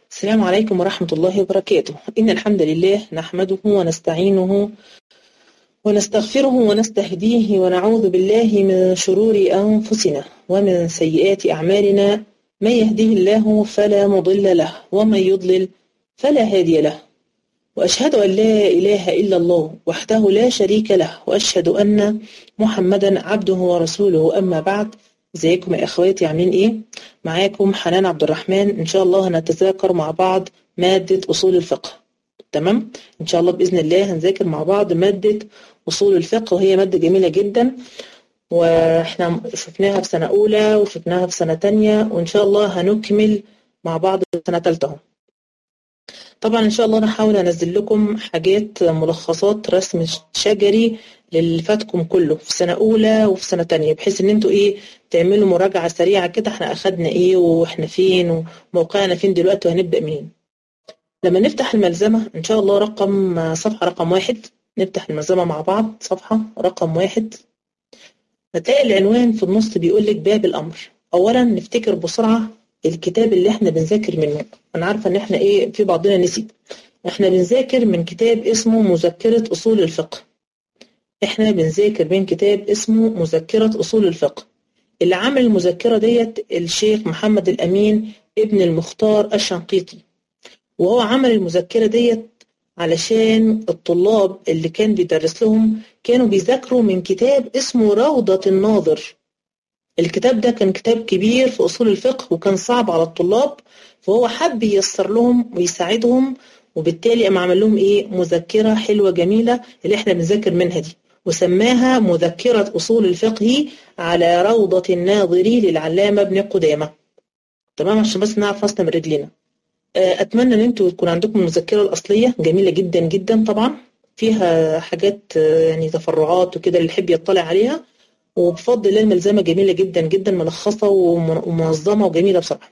السلام عليكم ورحمة الله وبركاته. إن الحمد لله نحمده ونستعينه ونستغفره ونستهديه ونعوذ بالله من شرور أنفسنا ومن سيئات أعمالنا. من يهده الله فلا مضل له ومن يضلل فلا هادي له، وأشهد أن لا إله إلا الله وحده لا شريك له، وأشهد أن محمدا عبده ورسوله. أما بعد، ازيكم يا اخواتي؟ عاملين ايه؟ معاكم حنان عبد الرحمن. ان شاء الله هنتذاكر مع بعض مادة اصول الفقه. تمام؟ ان شاء الله باذن الله هنذاكر مع بعض مادة اصول الفقه، وهي مادة جميلة جدا، واحنا شفناها في سنة اولى وشفناها في سنة تانية، وان شاء الله هنكمل مع بعض في سنة تالتة. طبعا ان شاء الله انا هحاول انزل لكم حاجات ملخصات رسم شجري للي فاتكم كله في سنة أولى وفي سنة تانية، بحيث إن أنتوا تعملوا مراجعة سريعة كده، إحنا أخدنا وإحنا فين وموقعنا فين دلوقتي وهنبدأ منين. لما نفتح الملزمة إن شاء الله صفحة رقم 1، نفتح الملزمة مع بعض صفحة رقم 1، هتلاقي العنوان في النص بيقول لك باب الأمر. أولا نفتكر بسرعة الكتاب اللي إحنا بنذاكر منه. أنا عارفة إن إحنا في بعضنا نسي. إحنا بنذاكر من كتاب اسمه مذكرة أصول الفقه. احنا بنذاكر من كتاب اسمه مذكرة أصول الفقه، اللي عامل المذكرة ديت الشيخ محمد الأمين ابن المختار الشنقيطي. وهو عمل المذكرة ديت علشان الطلاب اللي كان بيدرس لهم كانوا بيذاكروا من كتاب اسمه روضة الناظر. الكتاب ده كان كتاب كبير في أصول الفقه وكان صعب على الطلاب، فهو حب ييسر لهم ويساعدهم، وبالتالي قام عمل لهم مذكرة حلوة جميلة اللي احنا بنذاكر منها دي، وسماها مذكرة أصول الفقه على روضة الناظر للعلامة ابن قدامة. تمام؟ عشان بس نعرف راسنا من رجلينا. أتمنى أن انتوا يكون عندكم المذكرة الأصلية، جميلة جدا جدا طبعا، فيها حاجات تفرعات وكده اللي يحب يطلع عليها، وبفضل الله الملزمة جميلة جدا جدا، ملخصة ومنظمة وجميلة بصراحة.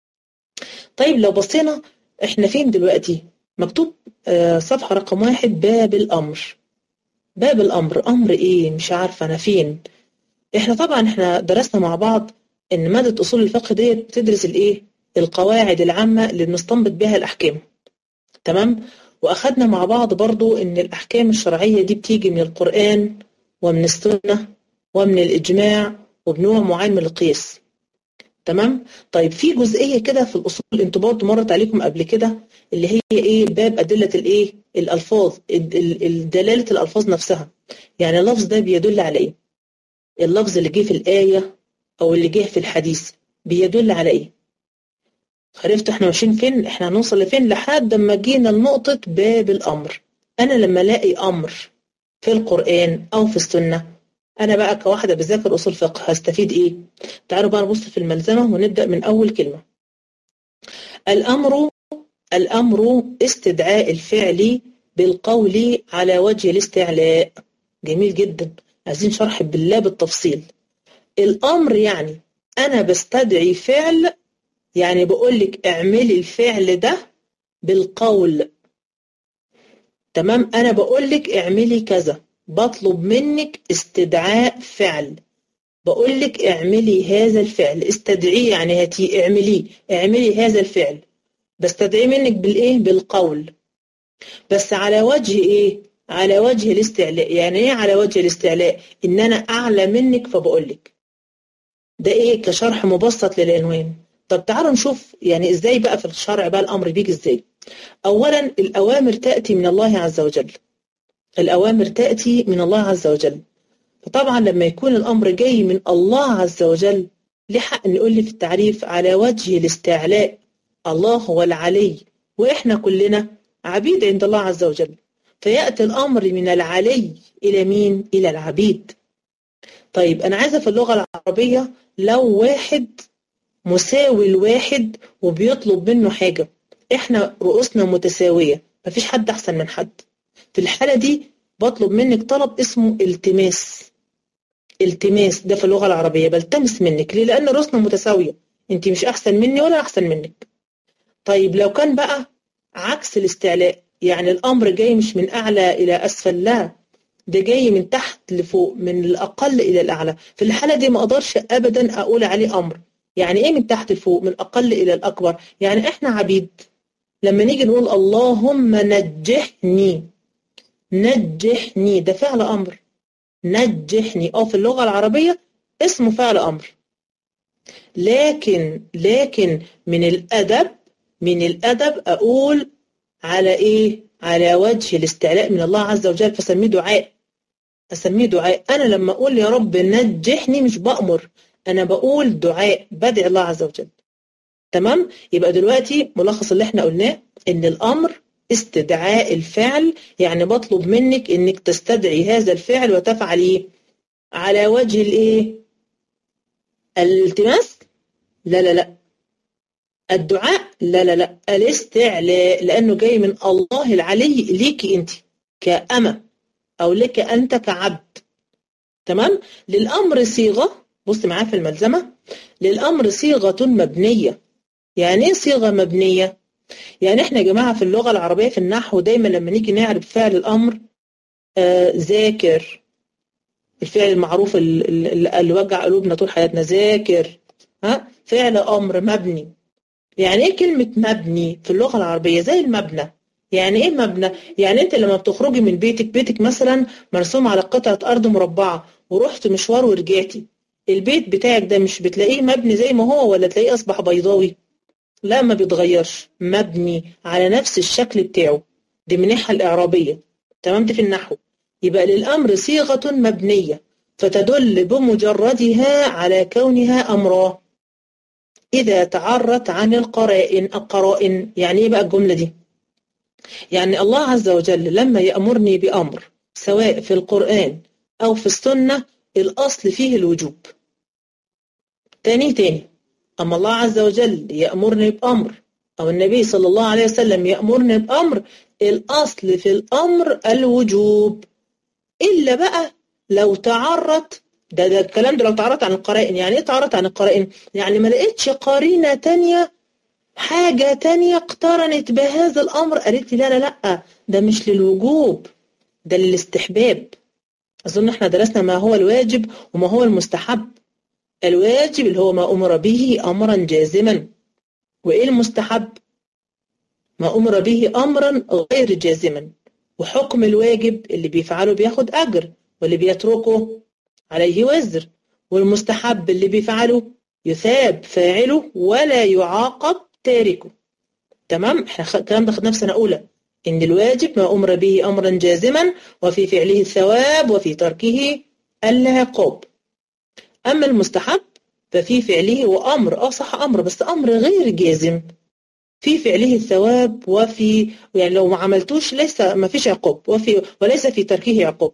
طيب لو بصينا احنا فين دلوقتي؟ مكتوب صفحة رقم 1 باب الأمر. باب الأمر، أمر إيه؟ مش عارفة أنا فين. إحنا درسنا مع بعض إن مادة أصول الفقه دي بتدرس القواعد العامة اللي بنستنبط بها الأحكام. تمام؟ وأخدنا مع بعض برضو إن الأحكام الشرعية دي بتيجي من القرآن ومن السنة ومن الإجماع وبنوع معين من القياس. تمام؟ طيب في جزئية كده في الأصول انتوا برضو مرت عليكم قبل كده، اللي هي باب أدلة الألفاظ، دلالة الألفاظ نفسها. يعني اللفظ ده بيدل على إيه؟ اللفظ اللي جه في الآية أو اللي جه في الحديث بيدل على إيه؟ عرفتوا احنا ماشيين فين؟ احنا هنوصل لفين لحد ما جينا لنقطة باب الأمر. أنا لما ألاقي أمر في القرآن أو في السنة، أنا بقى كواحدة بذاكر أصول فقه هستفيد إيه؟ تعالوا بقى نبص في الملزمة ونبدأ من أول كلمة. الأمر استدعاء الفعل بالقول على وجه الاستعلاء. جميل جدا، عايزين شرح بالله بالتفصيل. الأمر يعني أنا بستدعي فعل، يعني بقولك اعملي الفعل ده بالقول. تمام؟ أنا بقولك اعملي كذا، بطلب منك استدعاء فعل، بقولك اعملي هذا الفعل، استدعيه يعني هاتي اعملي هذا الفعل، بستدعي منك بالقول، بس على وجه على وجه الاستعلاء. يعني ايه على وجه الاستعلاء؟ ان انا اعلى منك فبقولك. ده كشرح مبسط للعنوان. طب تعالوا نشوف يعني ازاي بقى في الشرع بقى الامر بيجي ازاي. اولا الاوامر تأتي من الله عز وجل. الاوامر تأتي من الله عز وجل، فطبعا لما يكون الامر جاي من الله عز وجل ليه حق نقول لي في التعريف على وجه الاستعلاء. الله هو العلي، واحنا كلنا عبيد عند الله عز وجل، فيأتي الامر من العلي الى مين؟ الى العبيد. طيب انا عايزه في اللغه العربيه لو واحد مساوي لواحد وبيطلب منه حاجه، احنا رؤوسنا متساويه، مفيش حد احسن من حد. في الحاله دي بطلب منك طلب اسمه التماس. التماس ده في اللغه العربيه بلتمس منك. ليه؟ لان رؤوسنا متساويه، انت مش احسن مني ولا احسن منك. طيب لو كان بقى عكس الاستعلاء، يعني الامر جاي مش من اعلى الى اسفل، لا ده جاي من تحت لفوق، من الاقل الى الاعلى. في الحاله دي ما اقدرش ابدا اقول عليه امر. يعني ايه من تحت لفوق؟ من الاقل الى الاكبر. يعني احنا عبيد لما نيجي نقول اللهم نجحني، نجحني ده فعل أمر، نجحني في اللغة العربية اسمه فعل أمر. لكن من الأدب أقول على إيه؟ على وجه الاستعلاء من الله عز وجل، فسميه دعاء، أسميه دعاء. أنا لما أقول يا رب نجحني مش بأمر، أنا بقول دعاء، بدعي الله عز وجل. تمام؟ يبقى دلوقتي ملخص اللي احنا قلناه إن الأمر استدعاء الفعل، يعني بطلب منك إنك تستدعي هذا الفعل وتفعليه على وجه الإيه؟ الالتماس؟ لا. الدعاء؟ لا. الاستعلاء، لأنه جاي من الله العلي ليكي أنت كأمة، أو لك أنت كعبد. تمام؟ للأمر صيغة، بص معاه في الملزمة، للأمر صيغة مبنية. يعني إيه صيغة مبنية؟ يعني إحنا يا جماعة في اللغة العربية في النحو دايما لما نيجي نعرف فعل الأمر، ذاكر، الفعل المعروف اللي وجع قلوبنا طول حياتنا، ذاكر، فعل أمر مبني. يعني إيه كلمة مبني في اللغة العربية؟ زي المبنى. يعني إيه مبنى؟ يعني أنت لما بتخرجي من بيتك مثلا مرسوم على قطعة أرض مربعة ورحت مشوار ورجعتي، البيت بتاعك ده مش بتلاقيه مبني زي ما هو، ولا تلاقيه أصبح بيضاوي؟ لا، ما بيتغيرش، مبني على نفس الشكل بتاعه. دي من الناحية الإعرابية. تمام؟ في النحو يبقى للأمر صيغة مبنية فتدل بمجردها على كونها أمرا إذا تعرت عن القرائن. يعني إيه بقى الجملة دي؟ يعني الله عز وجل لما يأمرني بأمر سواء في القرآن أو في السنة الأصل فيه الوجوب. تاني أما الله عز وجل يأمرني بأمر أو النبي صلى الله عليه وسلم يأمرني بأمر، الأصل في الأمر الوجوب، إلا بقى لو تعرت، ده الكلام ده لو تعرت عن القرائن. يعني إيه تعرت عن القرائن؟ يعني ما لقيتش قرينة تانية، حاجة تانية اقترنت بهذا الأمر قالت لي لا ده مش للوجوب، ده للاستحباب. أظن احنا درسنا ما هو الواجب وما هو المستحب. الواجب اللي هو ما أمر به أمرا جازما، وإيه المستحب؟ ما أمر به أمرا غير جازما. وحكم الواجب اللي بيفعله بياخد أجر، واللي بيتركه عليه وزر، والمستحب اللي بيفعله يثاب فاعله ولا يعاقب تاركه. تمام؟ احنا الكلام ده خدناه في سنة أولى، إن الواجب ما أمر به أمرا جازما وفي فعله الثواب وفي تركه العقاب. أما المستحب ففي فعله وأمر، صح، أمر بس أمر غير جازم، في فعله الثواب وفي، يعني لو ما عملتوش ليس ما فيش عقاب، وليس في تركه عقاب.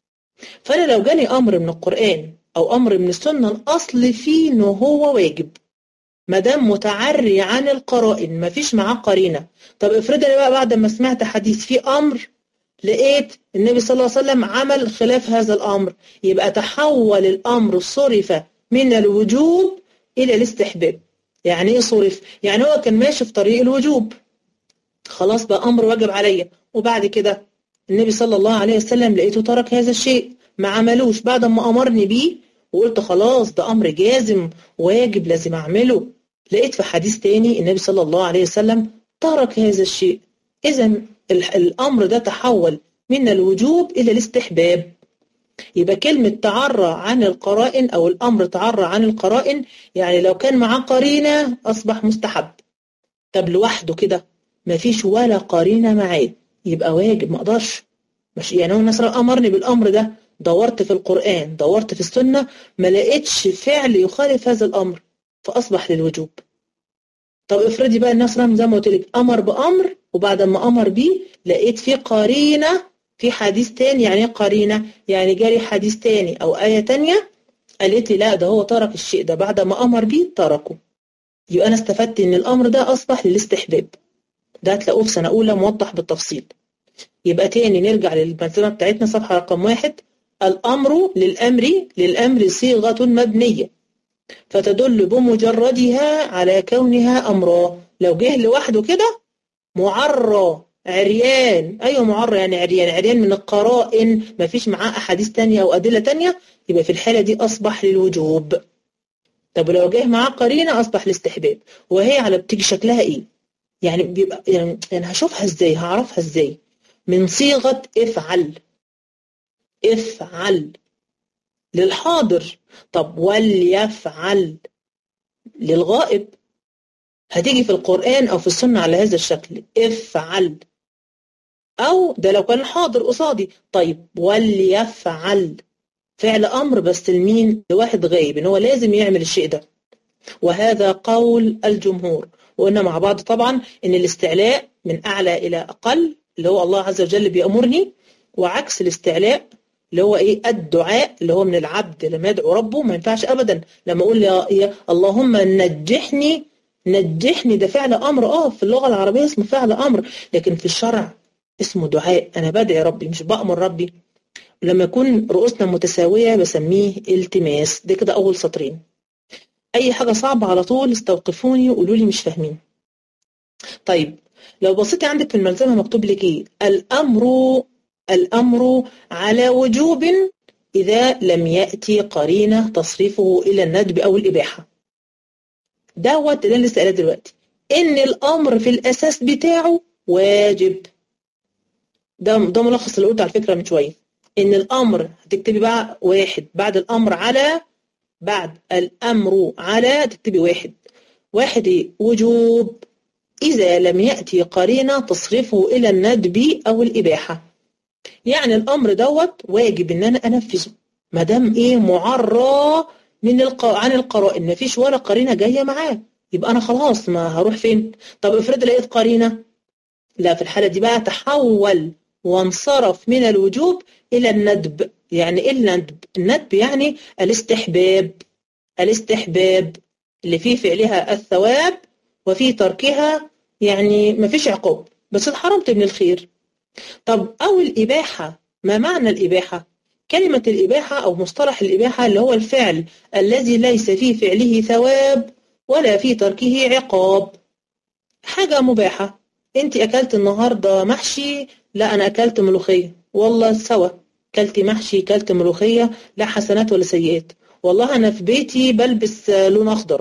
فأنا لو جاني أمر من القرآن أو أمر من السنة الأصل فيه إنه هو واجب، ما دام متعري عن القرائن، ما فيش معاه قرينة. طب افرض انا بقى بعد ما سمعت حديث فيه أمر لقيت النبي صلى الله عليه وسلم عمل خلاف هذا الأمر، يبقى تحول الأمر، صرف من الوجوب إلى الاستحباب. يعني إيه صرف؟ يعني هو كان ماشي في طريق الوجوب، خلاص بقى أمر واجب عليا، وبعد كده النبي صلى الله عليه وسلم لقيته ترك هذا الشيء، ما عملوش بعد ما أمرني بيه، وقلت خلاص ده أمر جازم واجب لازم أعمله، لقيت في حديث تاني النبي صلى الله عليه وسلم ترك هذا الشيء. إذن الأمر ده تحول من الوجوب إلى الاستحباب. يبقى كلمة تعرى عن القرائن أو الأمر تعرى عن القرائن، يعني لو كان معاه قرينة أصبح مستحب. طب لوحده كده ما فيش ولا قرينة معاه يبقى واجب، ما أقدرش. مش يعني هو مثلا أمرني بالأمر ده، دورت في القرآن دورت في السنة ما لقيتش فعل يخالف هذا الأمر فأصبح للوجوب. طب افرضي بقى الناس زي ما قلت لك أمر بأمر وبعد ما أمر بيه لقيت فيه قرينة في حديث تاني. يعني ايه قرينة؟ يعني جالي حديث تاني أو آية تانية قالت لي لا ده هو ترك الشيء ده بعد ما أمر بيه تركه، يبقى أنا استفدت إن الأمر ده أصبح للاستحباب. ده هتلاقوه في سنة أولى موضح بالتفصيل. يبقى تاني نرجع للملزمة بتاعتنا صفحة رقم 1. الأمر للأمر صيغة مبنية فتدل بمجردها على كونها أمرا. لو جه لوحده كده معرى عريان، أيوة معرى يعني عريان من القرائن، ما فيش معاه أحاديث تانية أو أدلة تانية، يبقى في الحالة دي أصبح للوجوب. طب لو جه معاه قرينة أصبح الاستحباب. وهي على بتيجي شكلها إيه؟ يعني بيبقى يعني هشوفها ازاي، هعرفها ازاي؟ من صيغة افعل. افعل للحاضر. طب وليفعل للغائب. هتيجي في القرآن أو في السنة على هذا الشكل، افعل. أو ده لو كان حاضر قصادي. طيب وليفعل فعل أمر بس لمين؟ لواحد غايب، إن هو لازم يعمل الشيء ده. وهذا قول الجمهور. وقلنا مع بعض طبعا إن الاستعلاء من أعلى إلى أقل، اللي هو الله عز وجل بيأمرني، وعكس الاستعلاء اللي هو إيه؟ الدعاء، اللي هو من العبد لما يدعو ربه. ما ينفعش أبدا لما أقول يا اللهم نجحني. نجحني ده فعل أمر، في اللغة العربية اسمه فعل أمر، لكن في الشرع اسمه دعاء. أنا بدعي ربي مش بأمر ربي. لما يكون رؤوسنا متساوية بسميه التماس. ده كده أول سطرين. أي حاجة صعبة على طول استوقفوني وقولوا لي مش فاهمين. طيب لو بصيتي عندك في الملزمة مكتوب لك إيه؟ الأمر على وجوب إذا لم يأتي قرينة تصرفه إلى الندب أو الإباحة. ده اللي أنا لسه قايلاه دلوقتي، إن الأمر في الأساس بتاعه واجب. ده ملخص اللي قلته على فكرة من شوية. إن الأمر هتكتبي بقى واحد بعد الأمر على، بعد الأمر على تكتبي واحد إيه؟ وجوب إذا لم يأتي قرينة تصرفه إلى الندب أو الإباحة. يعني الأمر واجب إن أنا أنفذه ما دام إيه؟ معرى عن القرائن، ما فيش ولا قرينة جاية معاه، يبقى أنا خلاص ما هروح فين؟ طب افرض لقيت قرينة، لا في الحالة دي بقى تحول وانصرف من الوجوب إلى الندب. يعني إيه الندب؟ الندب يعني الاستحباب اللي فيه فعلها الثواب وفي تركها يعني ما فيش عقاب، بس اتحرمت من الخير. طب أو الإباحة. ما معنى الإباحة؟ كلمة الإباحة أو مصطلح الإباحة اللي هو الفعل الذي ليس في فعله ثواب ولا في تركه عقاب. حاجة مباحة. انت أكلت النهاردة محشي، لا أنا أكلت ملوخية، والله سوا. كلت محشي كلت ملوخية، لا حسنات ولا سيئات. والله أنا في بيتي بلبس لون أخضر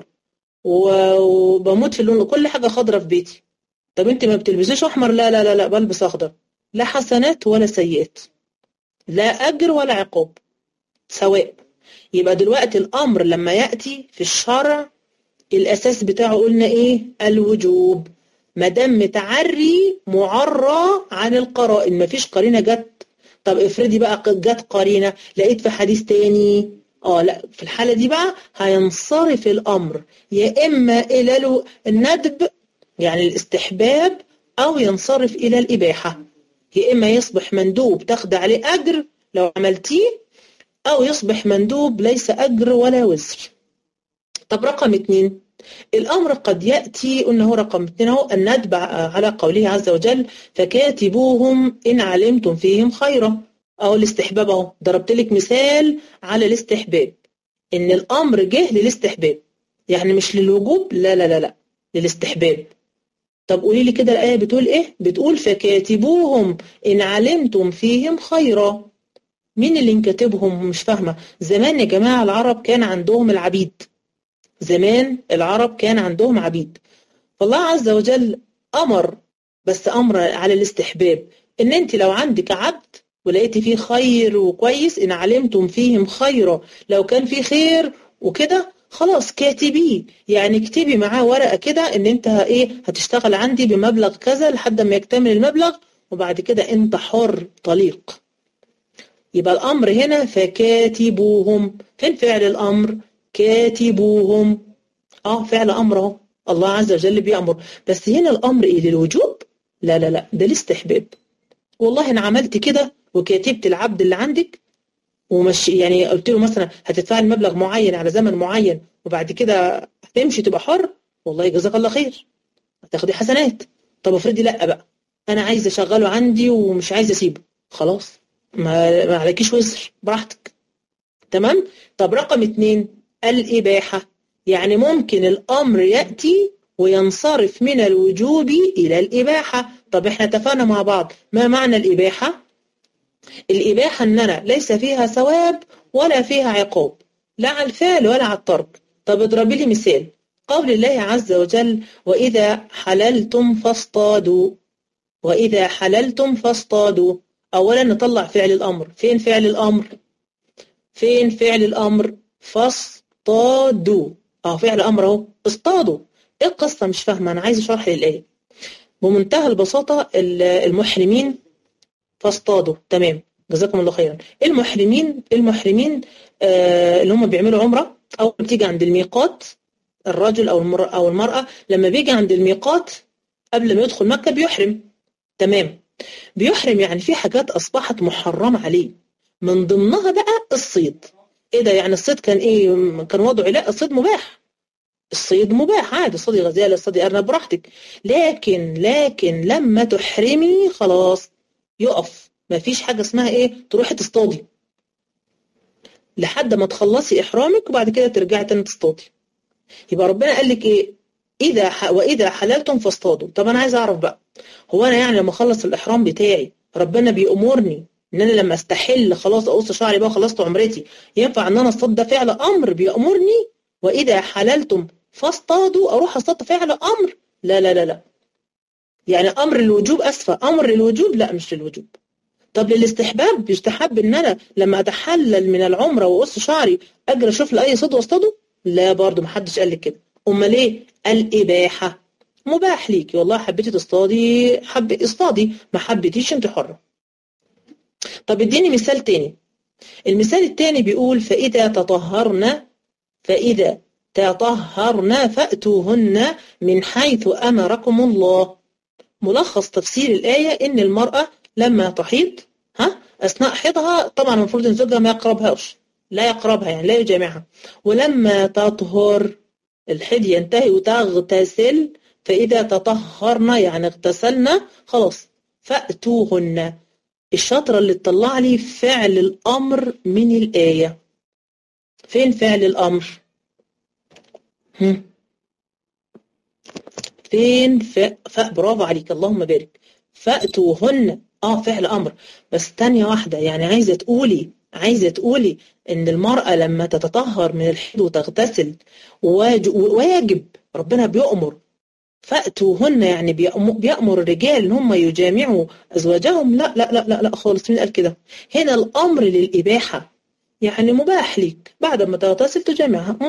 وبموت في اللون، كل حاجة خضرة في بيتي. طب انت ما بتلبسيش أحمر؟ لا لا لا لا بلبس أخضر. لا حسنات ولا سيئات، لا أجر ولا عقاب، سواء. يبقى دلوقتي الأمر لما يأتي في الشرع الأساس بتاعه قلنا إيه؟ الوجوب. ما دام متعري معرى عن القرائن، مفيش قرينة جت. طب افرضي بقى جت قرينة، لقيت في حديث تاني، لا في الحالة دي بقى هينصرف الأمر يا إما إلى الندب يعني الاستحباب، أو ينصرف إلى الإباحة. يا إما يصبح مندوب تاخد عليه أجر لو عملتيه، أو يصبح مندوب ليس أجر ولا وزر. طب رقم 2 الأمر قد يأتي، قلنا هو رقم 2 اهو، الندب على قوله عز وجل فكاتبوهم إن علمتم فيهم خيرا، أو الاستحباب اهو. ضربت لك مثال على الاستحباب، إن الأمر جه للاستحباب، يعني مش للوجوب، لا لا لا لا، للاستحباب. طب قولي لي كده الآية بتقول إيه؟ بتقول فكاتبوهم إن علمتم فيهم خيرا. مين اللي نكاتبهم؟ مش فاهمة. زمان يا جماعة العرب كان عندهم العبيد، زمان العرب كان عندهم عبيد، فالله عز وجل أمر، بس أمر على الاستحباب، إن أنت لو عندك عبد ولقيتي فيه خير وكويس، إن علمتم فيهم خيرا، لو كان فيه خير وكده خلاص كاتبيه، يعني اكتبي معاه ورقة كده إن أنت هتشتغل عندي بمبلغ كذا لحد ما يكتمل المبلغ، وبعد كده أنت حر طليق. يبقى الأمر هنا فكاتبوهم. فين فعل الأمر؟ كاتبوهم. فعل أمر اهو، الله عز وجل بيأمر، بس هنا الأمر للوجوب؟ لا لا لا، ده الاستحباب. والله أنا عملت كده وكاتبت العبد اللي عندك ومش يعني قلت له مثلا هتدفع مبلغ معين على زمن معين، وبعد كده هتمشي تبقى حر، والله جزاك الله خير، هتاخدي حسنات. طب افرضي لا بقى، أنا عايزة أشغله عندي ومش عايزة أسيبه، خلاص ما عليكيش وزر، براحتك. تمام. طب رقم 2 الإباحة. يعني ممكن الأمر يأتي وينصرف من الوجوب إلى الإباحة. طب احنا اتفقنا مع بعض ما معنى الإباحة؟ الإباحة أننا ليس فيها ثواب ولا فيها عقاب، لا على الفعل ولا على الترك. طب اضربي لي مثال. قول الله عز وجل وإذا حللتم فاصطادوا. وإذا حللتم فاصطادوا. أولا نطلع فعل الأمر. فين فعل الأمر؟ فين فعل الأمر؟ فاصطادوا. فعل أمر اهو، اصطادوا. إيه القصة؟ مش فاهمة، أنا عايز شرح للآية بمنتهى البساطة. المحرمين فاصطادوا، تمام، جزاكم الله خيرا. المحرمين اللي هم بيعملوا عمرة، أو بتيجي عند الميقات، الرجل أو المرأة لما بيجي عند الميقات قبل ما يدخل مكة بيحرم، تمام. بيحرم يعني في حاجات أصبحت محرمة عليه، من ضمنها بقى الصيد. إيه ده يعني الصيد كان إيه؟ كان وضعه لا، الصيد مباح. الصيد مباح عادي، صيد غزالة، صيد أرنب، براحتك. لكن لما تحرمي خلاص يقف. ما فيش حاجة اسمها إيه تروحي تصطادي لحد ما تخلصي إحرامك وبعد كده ترجعي تاني تصطادي. يبقى ربنا قال لك إيه؟ وإذا حللتم فاصطادوا. طب أنا عايز أعرف بقى، هو أنا يعني لما أخلص الإحرام بتاعي ربنا بيأمرني إن أنا لما أستحل خلاص أقص شعري بقى خلصت عمرتي ينفع إن أنا أصطاد؟ ده فعل أمر بيأمرني. وإذا حللتم فاصطادوا أروح أصطاد فعل أمر؟ لا لا لا لا، يعني أمر الوجوب، أسفة، أمر الوجوب لا مش للوجوب. طب للاستحباب، يستحب إن أنا لما أتحلل من العمرة وأقص شعري أجري أشوف لأي صيد وأصطاده؟ لا برضه محدش قال لك كده. أمال إيه؟ الإباحة، مباح ليكي والله، حبيتي تصطادي اصطادي، ما حبيتيش أنت حرة. طب اديني مثال تاني. المثال التاني بيقول فإذا تطهرن فأتوهن من حيث أمركم الله. ملخص تفسير الآية إن المرأة لما تحيض أثناء حيضها طبعا المفروض إن زوجها ما يقربهاش، لا يقربها يعني لا يجامعها. ولما تطهر الحيض ينتهي وتغتسل، فإذا تطهرن يعني اغتسلن خلاص فأتوهن. الشطرة اللي تطلع لي فعل الأمر من الآية. فين فعل الأمر؟ فين برافو عليك، اللهم بارك. فأتوهن فعل أمر. بس تانية واحدة، يعني عايزة تقولي إن المرأة لما تتطهر من الحيض وتغتسل واجب ربنا بيأمر فأتوهن، يعني بيأمر الرجال إن هم يجامعوا أزواجهم؟ لا لا لا لا لا خالص. مين قال كده؟ هنا الأمر للإباحة، يعني مباح ليك بعد ما تغتسل تجامعها،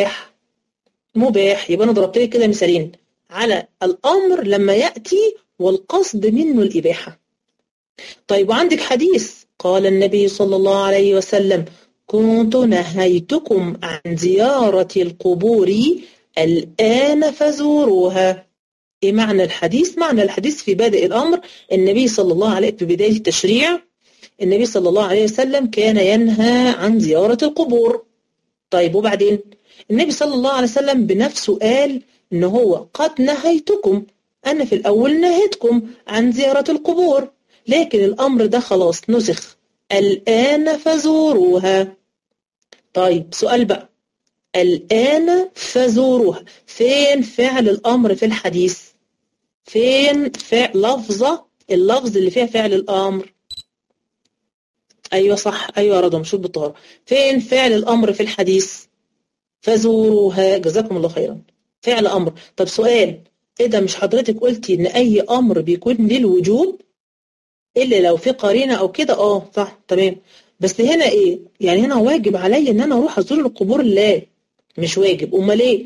مباح. يبقى أنا ضربت لك كده مثالين على الأمر لما يأتي والقصد منه الإباحة. طيب وعندك حديث قال النبي صلى الله عليه وسلم كنت نهيتكم عن زيارة القبور الآن فزوروها. إيه معنى الحديث؟ معنى الحديث في بادئ الأمر النبي صلى الله عليه في بداية التشريع النبي صلى الله عليه وسلم كان ينهى عن زيارة القبور. طيب وبعدين النبي صلى الله عليه وسلم بنفسه قال إن هو قد نهيتكم، أنا في الأول نهيتكم عن زيارة القبور، لكن الأمر ده خلاص نسخ، الآن فزوروها. طيب سؤال بقى، الآن فزوروها، فين فعل الأمر في الحديث؟ فين اللفظ اللي فيها فعل الأمر؟ أيوة صح، أيوة يا رضا مشهور بالطهارة. فين فعل الأمر في الحديث؟ فزوروها، جزاكم الله خيرا، فعل أمر. طب سؤال، إيه ده مش حضرتك قلتي إن أي أمر بيكون للوجوب إلا لو في قرينة أو كده؟ صح تمام. بس هنا إيه؟ يعني هنا واجب علي إن أنا أروح أزور القبور؟ لا مش واجب. أمال إيه؟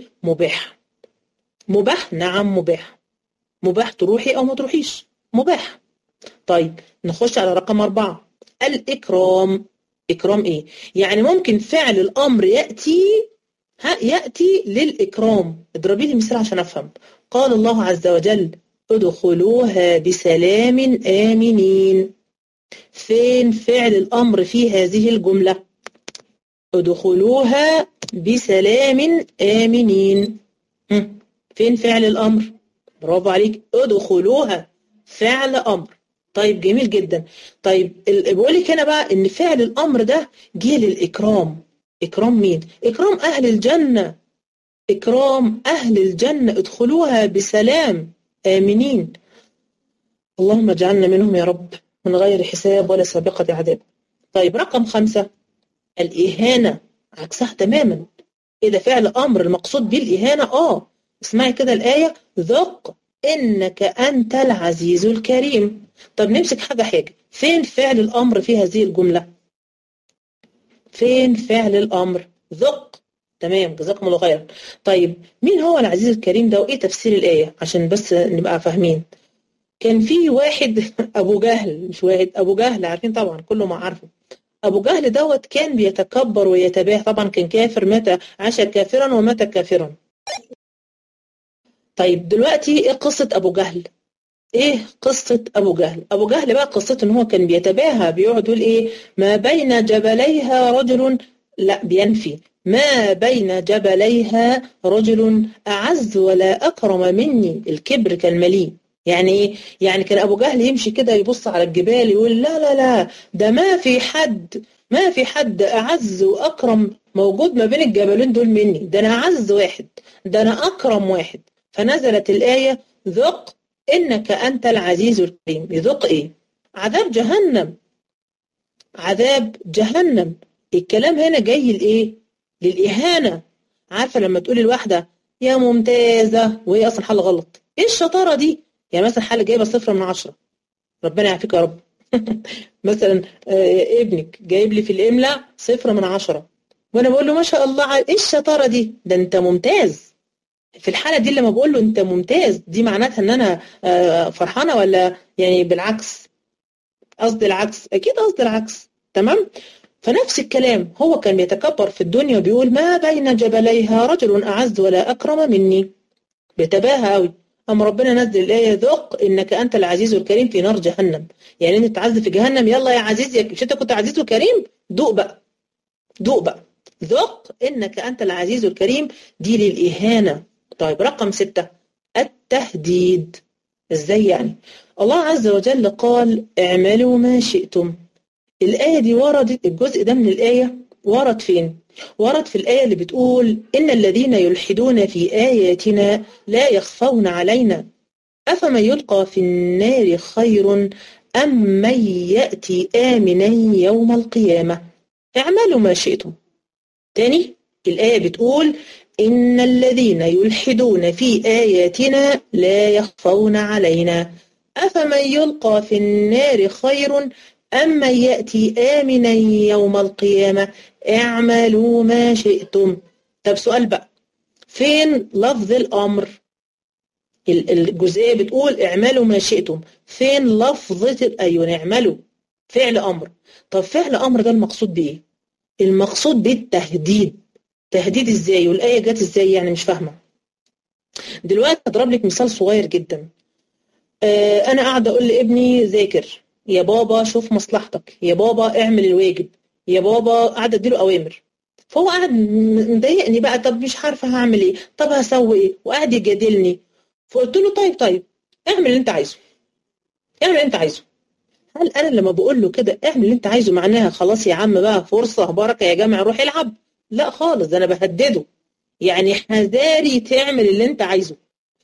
مباح، نعم مباح تروحي أو ما تروحيش، مباح. طيب نخش على رقم 4، الإكرام. إكرام إيه؟ يعني ممكن فعل الأمر يأتي للإكرام. اضربي لي مثال عشان أفهم. قال الله عز وجل ادخلوها بسلام آمنين. فين فعل الأمر في هذه الجملة؟ ادخلوها بسلام آمنين. فين فعل الأمر؟ برافو عليك، ادخلوها فعل أمر. طيب جميل جدا. طيب بقول لك هنا بقى إن فعل الأمر ده جه للإكرام. إكرام مين؟ إكرام أهل الجنة. إكرام أهل الجنة، ادخلوها بسلام آمنين. اللهم اجعلنا منهم يا رب من غير حساب ولا سابقة عذاب. طيب رقم 5، الإهانة، عكسها تماما. ايه ده فعل امر المقصود به الاهانه؟ اسمعي كده الايه، ذق انك انت العزيز الكريم. طب نمسك حاجه، فين فعل الامر في هذه الجمله؟ فين فعل الامر؟ ذق. تمام، جزاكم الله خيرا. طيب مين هو العزيز الكريم ده وايه تفسير الايه عشان بس نبقى فاهمين؟ كان في واحد ابو جهل، مش واحد، ابو جهل، عارفين طبعا كله ما عارفه. ابو جهل دوت كان بيتكبر ويتباهى، طبعا كان كافر، مات عاش كافرا ومات كافرا. طيب دلوقتي ايه قصة ابو جهل؟ ايه قصة ابو جهل؟ ابو جهل بقى قصته ان هو كان بيتباهى، بيقعد يقول ايه؟ ما بين جبليها رجل، لا بينفي، ما بين جبليها رجل اعز ولا اكرم مني، الكبر كان مليء. يعني ايه؟ يعني كان ابو جهل يمشي كده يبص على الجبال يقول لا لا لا، ده ما في حد اعز واكرم موجود ما بين الجبلين دول مني، ده انا اعز واحد، ده انا اكرم واحد. فنزلت الايه ذق انك انت العزيز الكريم. يذوق ايه؟ عذاب جهنم، عذاب جهنم. الكلام هنا جاي لايه؟ للاهانه. عارفه لما تقولي الواحده يا ممتازه وهي اصلا حل غلط، ايه الشطاره دي؟ يعني مثلا حل جايبه 0/10، ربنا يعافيك يا رب. مثلا ابنك جايب لي في الاملاء 0/10، وانا بقول له ما شاء الله، ايه الشطاره دي؟ ده انت ممتاز. في الحالة دي لما بقول له انت ممتاز، دي معناتها ان انا فرحانة ولا يعني بالعكس؟ قصدي العكس، اكيد قصدي العكس. تمام. فنفس الكلام، هو كان بيتكبر في الدنيا وبيقول ما بين جبليها رجل اعز ولا اكرم مني، بيتباهى قوي. اما ربنا نزل الايه ذق انك انت العزيز الكريم في نار جهنم، يعني انت تعذب في جهنم، يلا يا عزيز، مش انت كنت عزيز وكريم؟ دوق بقى، دوق بقى. ذق انك انت العزيز الكريم دي للاهانه. طيب رقم 6، التهديد. ازاي يعني؟ الله عز وجل قال اعملوا ما شئتم. الآية دي وردت، الجزء ده من الآية ورد فين؟ ورد في الآية اللي بتقول إن الذين يلحدون في آياتنا لا يخفون علينا أفمن يلقى في النار خير أم من يأتي آمنا يوم القيامة. اعملوا ما شئتم. تاني الآية بتقول إن الذين يلحدون في آياتنا لا يخفون علينا أفمن يلقى في النار خير أم من يأتي آمنا يوم القيامة اعملوا ما شئتم. طب سؤال بقى، فين لفظ الأمر؟ الجزئية بتقول اعملوا ما شئتم، فين لفظة أيوة اعملوا؟ فعل أمر. طب فعل أمر ده المقصود بإيه؟ المقصود بالتهديد. تهديد ازاي؟ والآية جت ازاي يعني؟ مش فاهمة. دلوقتي هضرب لك مثال صغير جدا. أنا قاعدة أقول لابني ذاكر، يا بابا شوف مصلحتك، يا بابا اعمل الواجب، يا بابا، قاعدة أديله أوامر. فهو قاعد مضايقني بقى، طب مش عارفة هعمل إيه، طب هسوي إيه، وقاعد يجادلني. فقلت له طيب اعمل اللي أنت عايزه، اعمل اللي أنت عايزه. هل أنا لما بقول له كده اعمل اللي أنت عايزه معناها خلاص يا عم بقى فرصة بركة يا جماعة روح العب؟ لا خالص، ده أنا بهدده. يعني حذاري تعمل اللي أنت عايزه.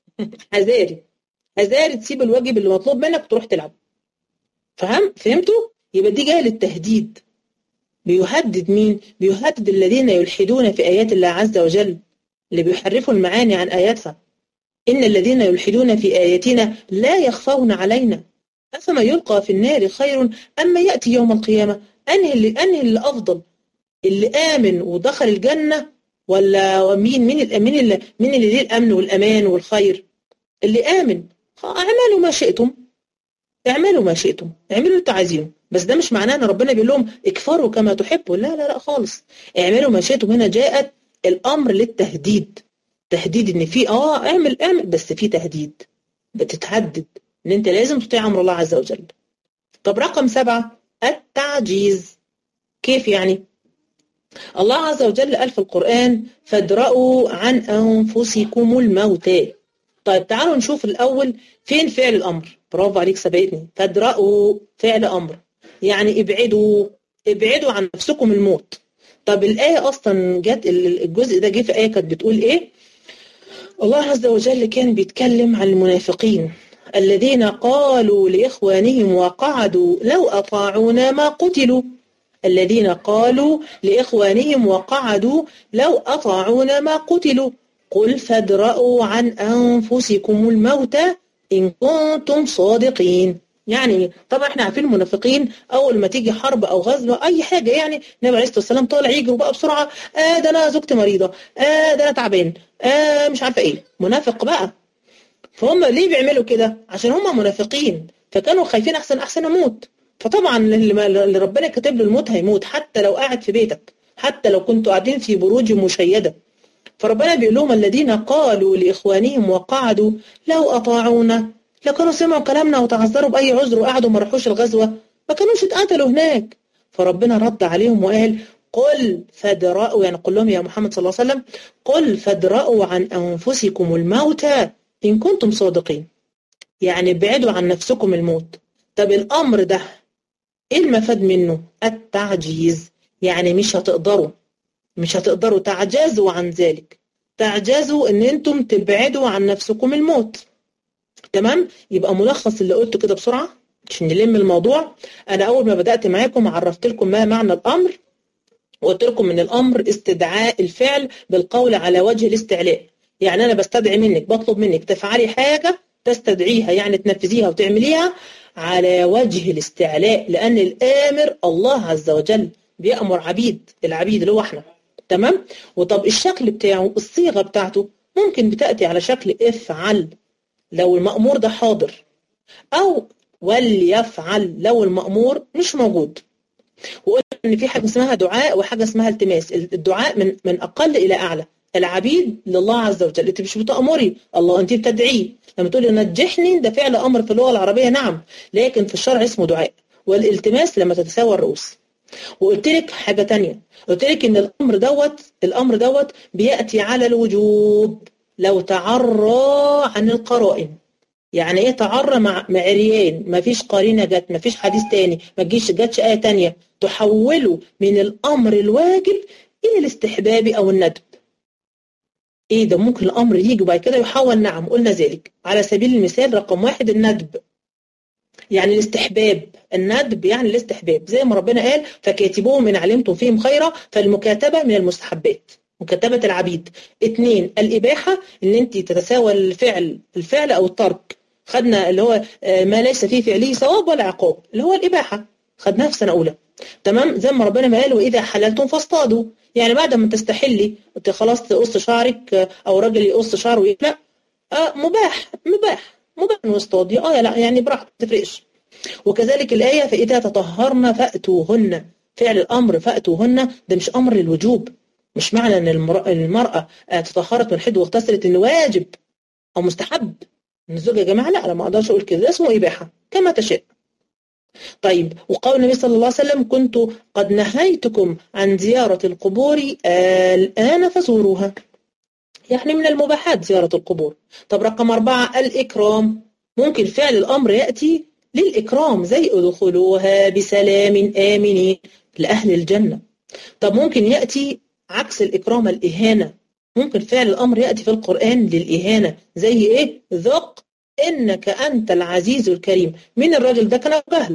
حذاري تسيب الواجب اللي مطلوب منك وتروح تلعب. فهمتوا؟ يبقى دي جايه للتهديد. بيهدد مين؟ بيهدد الذين يلحدون في آيات الله عز وجل، اللي بيحرفوا المعاني عن آياتها. إن الذين يلحدون في آياتنا لا يخفون علينا أفما يلقى في النار خير أما يأتي يوم القيامة. أنهي اللي أفضل؟ اللي آمن ودخل الجنة، ولا مين اللي ليه الأمن والأمان والخير؟ اللي آمن. اعملوا ما شئتم، اعملوا ما شئتم، اعملوا اللي انتوا عايزينه. بس ده مش معناه ان ربنا بيقول لهم اكفروا كما تحبوا، لا لا لا خالص. اعملوا ما شئتم هنا جاءت الامر للتهديد. تهديد ان في اعمل بس في تهديد، بتتهدد ان انت لازم تطيع امر الله عز وجل. طب رقم 7، التعجيز. كيف يعني؟ الله عز وجل قال في القرآن فادرأوا عن أنفسكم الموت. طيب تعالوا نشوف الأول فين فعل الأمر. برافو عليك سبقتني. فادرأوا فعل أمر، يعني ابعدوا عن نفسكم الموت. طب الآية أصلا جت، الجزء ده جه في آية كانت بتقول إيه؟ الله عز وجل كان بيتكلم عن المنافقين الذين قالوا لإخوانهم وقعدوا لو أطاعونا ما قتلوا. الذين قالوا لإخوانهم وقعدوا لو أطاعونا ما قتلوا قل فادرءوا عن أنفسكم الموت إن كنتم صادقين. يعني طبعا احنا عارفين المنافقين اول ما تيجي حرب او غزو اي حاجه، يعني النبي عليه الصلاه والسلام طالع يجروا بقى بسرعه، ده انا زوجتي مريضه، ده انا تعبان، مش عارفه ايه، منافق بقى. فهم ليه بيعملوا كده؟ عشان هم منافقين، فكانوا خايفين احسن اموت. فطبعا اللي ربنا كاتب له الموت هيموت، حتى لو قاعد في بيتك، حتى لو كنتوا قاعدين في بروج مشيده. فربنا بيقول لهم الذين قالوا لاخوانهم وقعدوا لو اطاعونا، لو كانوا سمعوا كلامنا وتعذروا باي عذر وقعدوا ما راحوش الغزوه ما كانوش اتقتلوا هناك. فربنا رد عليهم وقال قل فادرأوا، يعني قل لهم يا محمد صلى الله عليه وسلم قل فادرأوا عن انفسكم الموت إن كنتم صادقين، يعني ابعدوا عن نفسكم الموت. طب الأمر ده إيه المفاد منه؟ التعجيز، يعني مش هتقدروا تعجزوا عن ذلك، تعجزوا إن أنتم تبعدوا عن نفسكم الموت. تمام؟ يبقى ملخص اللي قلته كده بسرعة عشان نلم الموضوع. أنا أول ما بدأت معاكم عرفت لكم ما معنى الأمر، وقلت لكم من الأمر استدعاء الفعل بالقول على وجه الاستعلاء، يعني أنا بستدعي منك، بطلب منك تفعلي حاجة تستدعيها، يعني تنفذيها وتعمليها على وجه الاستعلاء، لأن الآمر الله عز وجل بيأمر العبيد اللي هو احنا. تمام؟ وطب الشكل بتاعه، الصيغة بتاعته ممكن بتأتي على شكل افعل لو المأمور ده حاضر، أو وليفعل لو المأمور مش موجود. وقلت ان في حاجه اسمها دعاء وحاجه اسمها التماس. الدعاء من اقل الى اعلى، العبيد لله عز وجل، انت مش بتأمري الله، انت بتدعيه. لما تقولي نجحني ده فعل امر في اللغه العربيه نعم، لكن في الشرع اسمه دعاء. والالتماس لما تتساوى الرؤوس. وقلت لك حاجه ثانيه، قلت لك ان الامر دوت بياتي على الوجوب لو تعرى عن القرائن. يعني ايه تعرى؟ مع عريان، ما فيش قرينه جت، ما فيش حديث تاني، ما جاتش ايه تانيه تحوله من الامر الواجب الى الاستحباب او الندب. ايه ده؟ ممكن الامر يجي وبعد كده يحول. نعم قلنا ذلك. على سبيل المثال رقم 1 الندب، يعني الاستحباب. الندب يعني الاستحباب، زي ما ربنا قال فكاتبوهم ان علمتم فيهم خيرا، فالمكاتبه من المستحبات، مكاتبه العبيد. 2 الاباحه، ان انت تتساوى الفعل او الترك. خدنا اللي هو ما ليس فيه فعله ثواب ولا عقاب، اللي هو الإباحة، خدناها في سنة أولى. تمام؟ زي ما ربنا ما قال وإذا حللتم فاصطادوا، يعني بعد ما تستحلي انت خلاص تقص شعرك أو راجل يقص شعره لا، مباح واصطاد، لا يعني براحتك ما تفرقش. وكذلك الآية فإذا تطهرن فأتوهن، فعل الأمر فأتوهن ده مش أمر للوجوب، مش معنى أن المرأة تطهرت من حد واغتسلت إنه واجب أو مستحب من الزوج. يا جماعة لا، أنا ما أقدرش أقول كده، اسمه إباحة كما تشاء. طيب، وقول النبي صلى الله عليه وسلم كنت قد نهيتكم عن زيارة القبور الآن فزوروها، يعني من المباحات زيارة القبور. طب رقم 4 الإكرام، ممكن فعل الأمر يأتي للإكرام زي ادخلوها بسلام آمنين لأهل الجنة. طب ممكن يأتي عكس الإكرام الإهانة، ممكن فعل الأمر يأتي في القرآن للإهانة زي إيه؟ ذق إنك أنت العزيز الكريم. من الراجل ده كان جهل،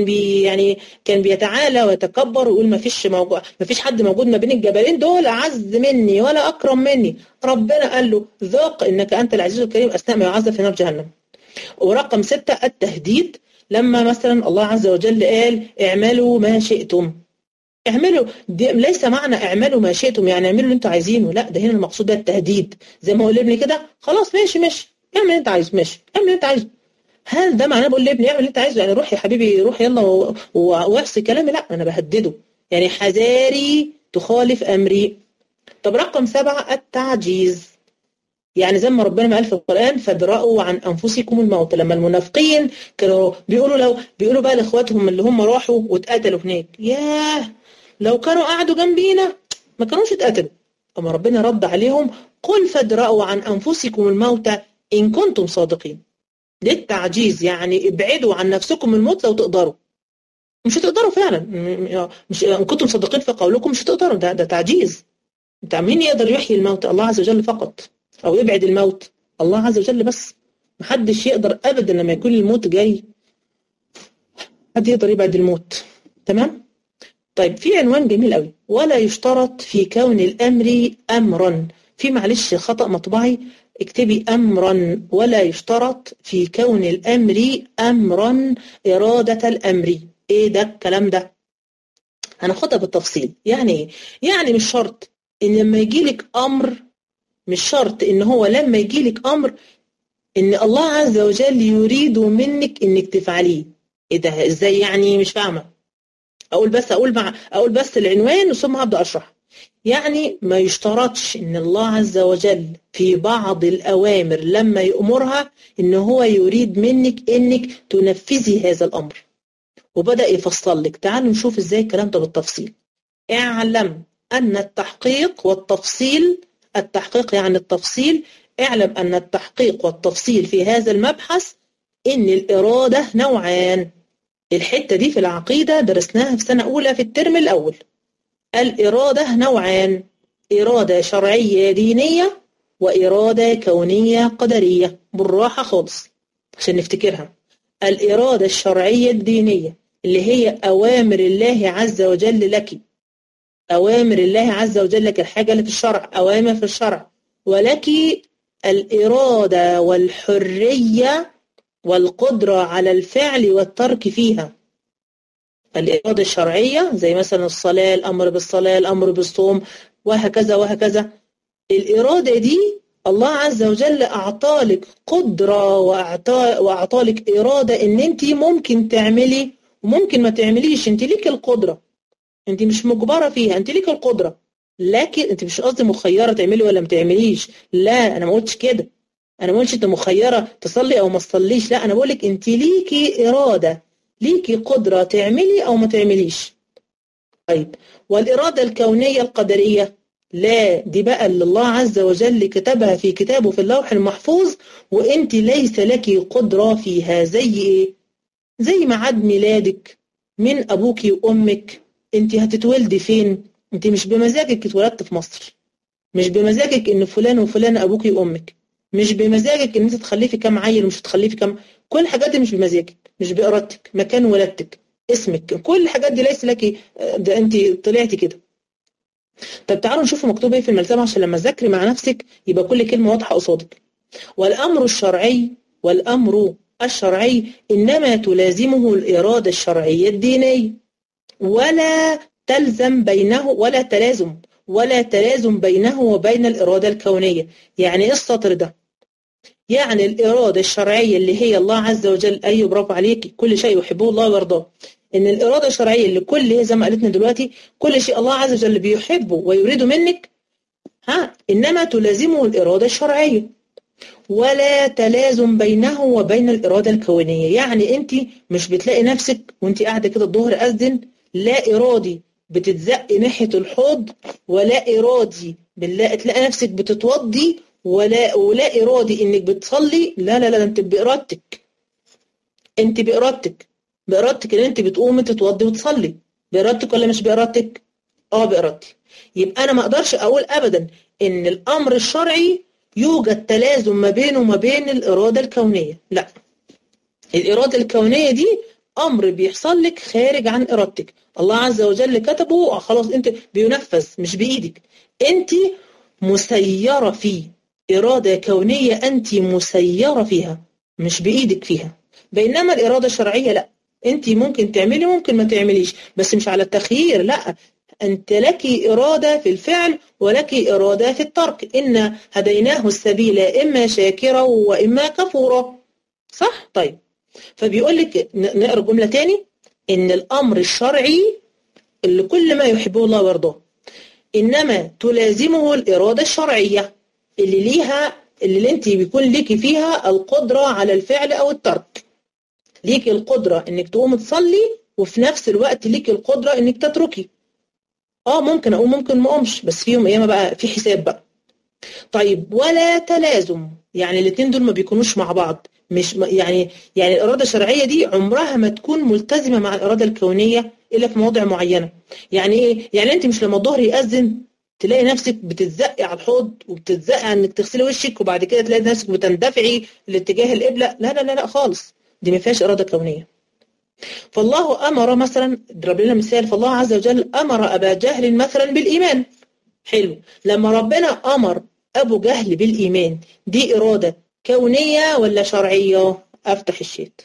كان بيتعالى ويتكبر ويقول ما فيش حد موجود ما بين الجبلين دول أعز مني ولا أكرم مني. ربنا قال له ذق إنك أنت العزيز الكريم أثناء ما يعذب في نار جهنم. ورقم 6 التهديد، لما مثلا الله عز وجل قال اعملوا ما شئتم. اعملوا ليس معنى اعملوا ما شئتم يعني اعملوا اللي انتوا عايزينه، لا، ده هنا المقصود ده التهديد. زي ما اقول لابني كده خلاص ماشي اعمل اللي انت عايزه، ماشي اعمل اللي انت عايزه. هل ده معناه بقول لابني اعمل اللي انت عايزه يعني روح يا حبيبي روح يلا واحصي كلامي؟ لا، انا بهدده، يعني حذاري تخالف امري. طب رقم 7 التعجيز، يعني زي ما ربنا ما قال في القرآن فادرأوا عن أنفسكم الموت. لما المنافقين كانوا بيقولوا بقى لإخواتهم اللي هم راحوا واتقتلوا هناك، ياه لو كانوا قعدوا جنبينا ما كانوش اتقتلوا. أما ربنا رد عليهم قل فادرأوا عن أنفسكم الموت إن كنتم صادقين، للتعجيز، يعني ابعدوا عن نفسكم الموت لو تقدروا. مش هتقدروا فعلا، مش إن كنتم صادقين في قولكم مش هتقدروا، ده تعجيز. انت مين يقدر يحيي الموت؟ الله عز وجل فقط، أو يبعد الموت الله عز وجل بس. محدش يقدر أبدا لما يكون الموت جاي حد يقدر يبعد الموت. تمام؟ طيب في عنوان جميل قوي، ولا يشترط في كون الأمر أمرا. في معلش خطأ مطبعي، اكتبي أمرا، ولا يشترط في كون الأمر أمرا إرادة الأمر. ايه ده الكلام ده؟ هناخدها بالتفصيل. يعني ايه؟ يعني مش شرط ان لما يجيلك أمر، مش شرط ان هو لما يجيلك أمر ان الله عز وجل يريد منك انك تفعليه. ايه ده؟ ازاي يعني؟ مش فاهمة. اقول بس العنوان ثم هبدأ اشرح. يعني ما يشترطش ان الله عز وجل في بعض الأوامر لما يأمرها ان هو يريد منك انك تنفذي هذا الأمر. وبدأ يفصل لك. تعالوا نشوف ازاي الكلام ده بالتفصيل. اعلم ان التحقيق والتفصيل، التحقيق يعني التفصيل، اعلم ان التحقيق والتفصيل في هذا المبحث ان الإرادة نوعان. الحتة دي في العقيدة درسناها في سنة أولى في الترم الأول. الإرادة نوعان: إرادة شرعية دينية وإرادة كونية قدرية. بالراحة خالص عشان نفتكرها. الإرادة الشرعية الدينية اللي هي أوامر الله عز وجل لك، أوامر الله عز وجل لك، الحاجة اللي في الشرع، أوامر في الشرع. ولك الإرادة والحرية والقدرة على الفعل والترك فيها. الإرادة الشرعية زي مثلا الصلاة، الأمر بالصلاة، الأمر بالصوم، وهكذا وهكذا. الإرادة دي الله عز وجل أعطالك قدرة وأعطالك إرادة إن أنت ممكن تعملي وممكن ما تعمليش. أنت ليك القدرة، أنت مش مجبرة فيها، أنت ليك القدرة. لكن أنت مش قصدي مخيرة تعملي ولا ما تعمليش، لا أنا ما قلتش كده. أنا ما قلتش أنت مخيرة تصلي أو ما تصليش، لا أنا بقولك أنت ليكي إرادة، ليكي قدرة تعملي أو ما تعمليش. طيب والإرادة الكونية القدرية، لا دي بقى اللي الله عز وجل كتبها في كتابه في اللوح المحفوظ وانت ليس لك قدرة فيها. زي ايه؟ زي ميعاد ميلادك من ابوك وامك. انت هتتولدي فين؟ انت مش بمزاجك اتولدت في مصر، مش بمزاجك ان فلان وفلان ابوك وامك، مش بمزاجك ان انت تخلفي كام عيل ومش تخلفي كام. كل الحاجات دي مش بمزاجك، مش بإرادتك. مكان ولادتك، اسمك، كل الحاجات دي ليس لك، ده انت طلعتي كده. طب تعالوا نشوف مكتوب ايه في الملزمة عشان لما تذاكري مع نفسك يبقى كل كلمة واضحة قصادك. والأمر الشرعي إنما تلازمه الإرادة الشرعية الدينية، ولا تلازم بينه وبين الإرادة الكونية. يعني ايه السطر ده؟ يعني الإرادة الشرعية اللي هي الله عز وجل، أيوة برافو عليكي، كل شيء يحبه الله ويرضاه. إن الإرادة الشرعية اللي كل زي ما قالتنا دلوقتي، كل شيء الله عز وجل بيحبه ويريده منك، إنما تلازمه الإرادة الشرعية، ولا تلازم بينه وبين الإرادة الكونية. يعني أنت مش بتلاقي نفسك وأنت قاعدة كده الظهر أذن لا إرادي بتتزقي ناحية الحوض، ولا إرادي بالله تلاقي نفسك بتتوضي، ولا إرادي إنك بتصلي. لا لا لا، أنت بإرادتك، أنت بإرادتك إن أنت بتقوم تتوضي وتصلي. بإرادتك ولا مش بإرادتك؟ بإرادتي. يبقى أنا ما أقدرش أقول أبدا إن الأمر الشرعي يوجد تلازم ما بينه وما بين الإرادة الكونية. لا، الإرادة الكونية دي أمر بيحصل لك خارج عن إرادتك، الله عز وجل كتبه خلاص، أنت بينفذ مش بإيدك، أنت مسيرة فيه. إرادة كونية أنت مسيرة فيها مش بإيدك فيها. بينما الإرادة الشرعية لا، أنت ممكن تعملي ممكن ما تعمليش، بس مش على التخيير، لا، أنت لك إرادة في الفعل ولك إرادة في الترك. إن هديناه السبيل إما شاكرا وإما كفورا، صح؟ طيب، فبيقول لك نقرأ جملة تاني: إن الأمر الشرعي اللي كل ما يحبه الله ويرضاه إنما تلازمه الإرادة الشرعية اللي انت بيكون ليكي فيها القدرة على الفعل أو الترك. ليكي القدرة إنك تقوم تصلي وفي نفس الوقت ليكي القدرة إنك تتركي. ممكن أقوم ممكن ما أقومش، بس فيهم أيام بقى في حساب بقى. طيب ولا تلازم، يعني الاثنين دول ما بيكونوش مع بعض. مش يعني الإرادة الشرعية دي عمرها ما تكون ملتزمة مع الإرادة الكونية إلا في مواضع معينة. يعني إيه؟ يعني أنت مش لما الظهر يأذن تلاقي نفسك بتتزقي على الحوض وبتتزقي انك تغسلي وشك وبعد كده تلاقي نفسك بتندفعي لاتجاه القبلة. لا لا لا لا خالص، دي ما فيهاش إرادة كونية. فالله أمر مثلا، اضرب لنا مثال، فالله عز وجل أمر أبا جهل مثلا بالإيمان. حلو. لما ربنا أمر أبو جهل بالإيمان، دي إرادة كونية ولا شرعية؟ أفتح الشيت.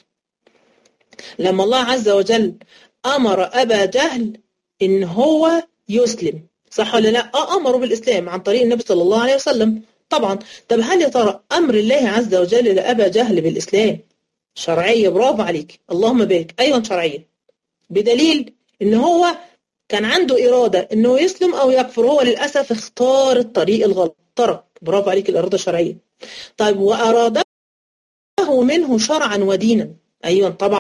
لما الله عز وجل أمر أبا جهل إن هو يسلم، صح ولا لا؟ أمره بالإسلام عن طريق النبي صلى الله عليه وسلم طبعا. طب هل يا ترى أمر الله عز وجل لأبا جهل بالإسلام شرعية؟ برافو عليك، اللهم بارك، أيضا شرعية، بدليل إن هو كان عنده إرادة إنه يسلم أو يكفر، هو للأسف اختار الطريق الغلط، ترك. برافو عليك، الإرادة شرعية. طيب وأراده منه شرعا ودينا، أيوة طبعا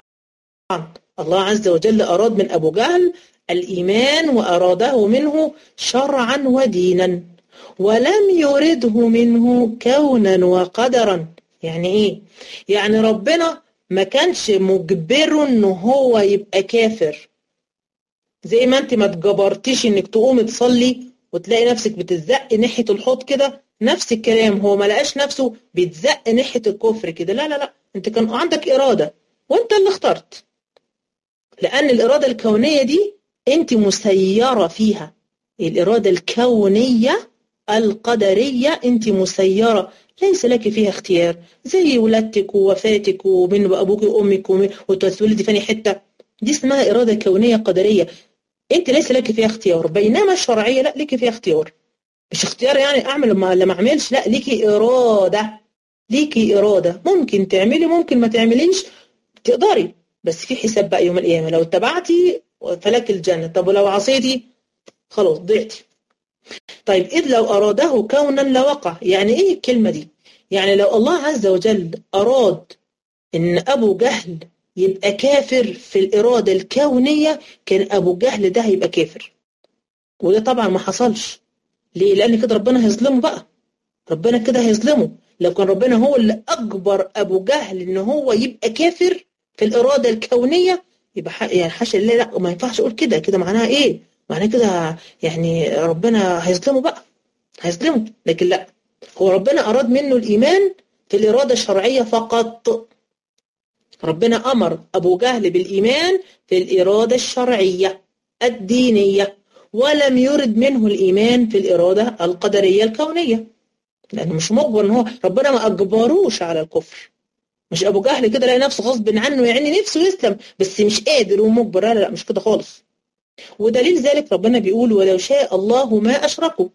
الله عز وجل أراد من أبو جهل الإيمان وأراده منه شرعا ودينا، ولم يرده منه كونا وقدرا. يعني إيه؟ يعني ربنا ما كانش مجبره إنه هو يبقى كافر، زي ما انت ما تجبرتيش انك تقوم تصلي وتلاقي نفسك بتزق ناحية الحوض كده، نفس الكلام، هو ما لقاش نفسه بيتزق ناحية الكفر كده، لا لا لا، انت كان عندك إرادة وانت اللي اخترت، لأن الإرادة الكونية دي انت مسيرة فيها. الإرادة الكونية القدرية انت مسيرة، ليس لك فيها اختيار، زي ولادتك ووفاتك وبين أبوك وأمك وتولدي فاني حتة، دي اسمها إرادة كونية قدرية، انت ليس لك فيها اختيار. بينما الشرعية لا، لك فيها اختيار، مش اختيار يعني اعمل ولا ما اعملش، لا، ليكي إرادة، ليكي إرادة، ممكن تعملي ممكن ما تعمليش، تقدري، بس في حساب بقى يوم القيامة، لو اتبعتي فلك الجنة، طب ولو عصيتي خلاص ضعتي. طيب إذ لو أراده كونا لوقع، يعني إيه الكلمة دي؟ يعني لو الله عز وجل أراد إن أبو جهل يبقى كافر في الإرادة الكونية، كان أبو جهل ده هيبقى كافر، وده طبعا ما حصلش. ليه؟ لأن كده ربنا هيظلمه بقى، ربنا كده هيظلمه. لو كان ربنا هو اللي أجبر أبو جهل إن هو يبقى كافر في الإرادة الكونية، يبقى يعني حاشا لله، لا ما ينفعش أقول كده، كده معناها إيه؟ معناها كده يعني ربنا هيظلمه بقى، هيظلمه. لكن لا، هو ربنا أراد منه الإيمان في الإرادة الشرعية فقط. ربنا أمر أبو جهل بالإيمان في الإرادة الشرعية الدينية، ولم يرد منه الإيمان في الإرادة القدرية الكونية، لأنه مش مجبر، إن هو ربنا ما أجبروش على الكفر. مش أبو جهل كده لاقي نفسه غصب عنه، يعني نفسه يسلم بس مش قادر ومجبر، لا لا مش كده خالص. ودليل ذلك ربنا بيقول ولو شاء الله ما أشركوا.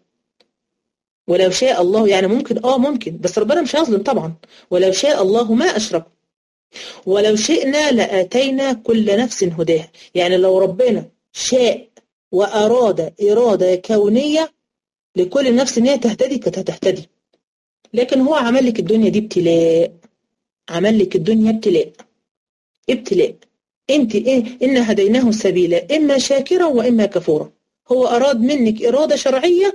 ولو شاء الله يعني ممكن بس ربنا مش هيظلم طبعا. ولو شاء الله ما أشركوا ولو شئنا لآتينا كل نفس هداها. يعني لو ربنا شاء وأراد إرادة كونية لكل نفس ان هي تهتدي كانت هتهتدي، لكن هو عمل لك الدنيا دي ابتلاء، عمل لك الدنيا ابتلاء. انت ايه؟ إن هديناه السبيل إما شاكرا وإما كفورا. هو أراد منك إرادة شرعية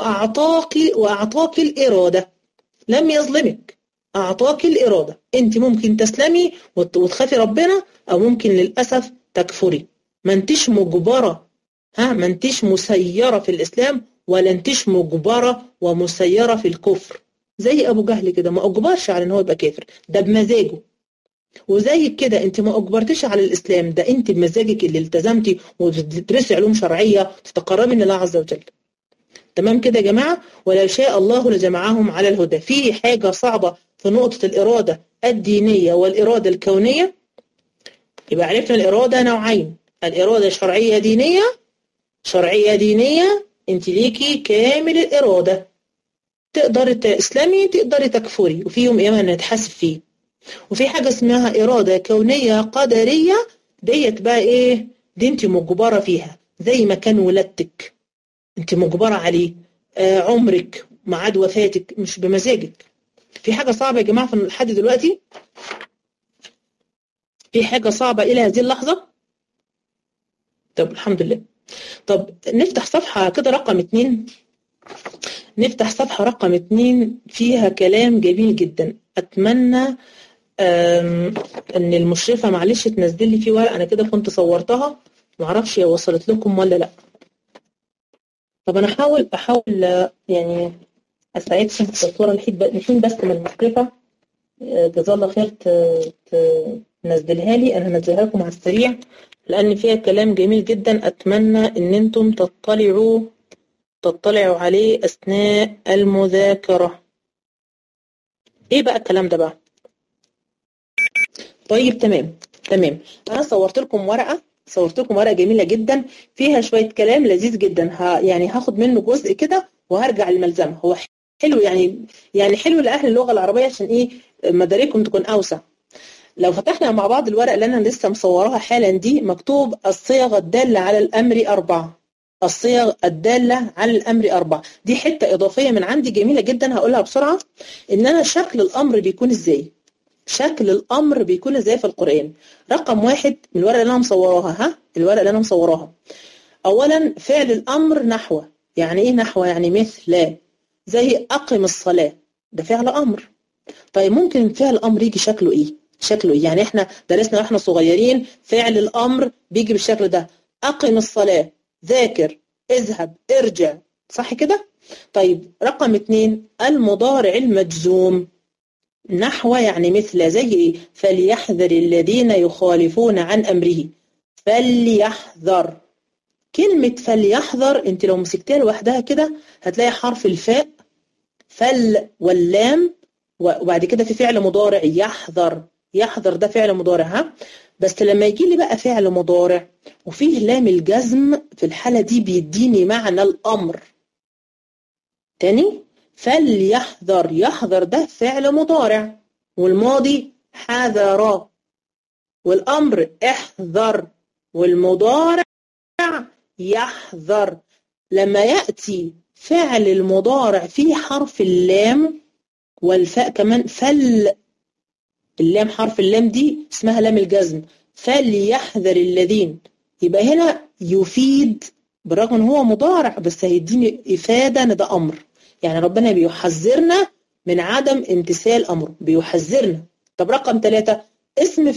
وأعطاك الإرادة، لم يظلمك، أعطاك الإرادة. أنت ممكن تسلمي وتخافي ربنا، أو ممكن للأسف تكفري. ما انتش مجبرة، ما انتش مسيرة في الإسلام، ولا انتش مجبرة ومسيرة في الكفر. زي أبو جهل كده ما أجبرش على إن هو يبقى كافر، ده بمزاجه. وزي كده أنت ما أجبرتش على الإسلام، ده أنت بمزاجك اللي التزمتي وتدرسي علوم شرعية تتقربي من الله عز وجل. تمام كده يا جماعة؟ ولو شاء الله لجمعهم على الهدى. في حاجة صعبة في نقطة الإرادة الدينية والإرادة الكونية. يبقى عرفنا الإرادة نوعين، الإرادة شرعية دينية. شرعية دينية انت ليكي كامل الإرادة، تقدري تسلمي تقدري تكفري، وفي يوم قيامة نتحاسب فيه. وفي حاجة اسمها إرادة كونية قدرية، ديت بقى إيه؟ دي انت مجبرة فيها، زي ما كان ولادتك انت مجبرة عليه، عمرك، ميعاد وفاتك، مش بمزاجك. في حاجة صعبة يا جماعة في لحد دلوقتي؟ في حاجة صعبة إلى هذه اللحظة؟ طب الحمد لله. طب نفتح صفحة كده رقم 2. نفتح صفحة رقم 2 فيها كلام جميل جدا. أتمنى أن المشرفة معلش تنزل لي فيه ورقة، أنا كده كنت صورتها، معرفش هي وصلت لكم ولا لأ. طب أنا أحاول يعني أساعدكم في الصورة الحين بس من المشرفة. جزاه الله خير تنزلها لي. انا هنزلها لكم على السريع لان فيها كلام جميل جدا، اتمنى ان انتم تطلعوا عليه اثناء المذاكرة. ايه بقى الكلام ده بقى؟ طيب تمام. انا صورت لكم ورقة جميلة جدا فيها شوية كلام لذيذ جدا. يعني هاخد منه جزء كده وهرجع للملزمة. هو حلو يعني حلو لأهل اللغة العربية عشان ايه مداركهم تكون أوسع. لو فتحنا مع بعض الورق اللي أنا لسه مصورها حالا دي، مكتوب الصيغ الدالة على الأمر 4. الصيغ الدالة على الأمر 4 دي حتة إضافية من عندي جميلة جدا هقولها بسرعة. إن أنا شكل الأمر بيكون إزاي؟ شكل الأمر بيكون إزاي في القرآن؟ رقم 1 من الورقة اللي أنا مصوراها. أولا فعل الأمر نحو. يعني إيه نحو؟ يعني مثل. زي أقم الصلاة، ده فعل أمر. طيب ممكن فعل الأمر يجي شكله إيه؟ يعني إحنا درسنا وإحنا صغيرين فعل الأمر بيجي بالشكل ده: أقم الصلاة، ذاكر، اذهب، ارجع، صح كده؟ طيب رقم 2 المضارع المجزوم. نحو يعني مثل. زي إيه؟ فليحذر الذين يخالفون عن أمره. فليحذر. كلمة فليحذر انت لو مسكتها لوحدها كده هتلاقي حرف الفاء فل واللام، وبعد كده في فعل مضارع يحذر. يحذر ده فعل مضارع ها. بس لما يجي لي بقى فعل مضارع وفيه لام الجزم، في الحالة دي بيديني معنى الأمر. تاني، فليحذر. يحذر ده فعل مضارع والماضي حذر، والأمر احذر، والمضارع يحذر. لما يأتي فعل المضارع فيه حرف اللام والفاء كمان، اللام حرف اللام دي اسمها لام الجزم. فليحذر الذين، يبقى هنا يفيد بالرغم ان هو مضارع بس هيديني إفادة ان ده أمر. يعني ربنا بيحذرنا من عدم امتثال أمره، بيحذرنا. طب رقم 3 اسم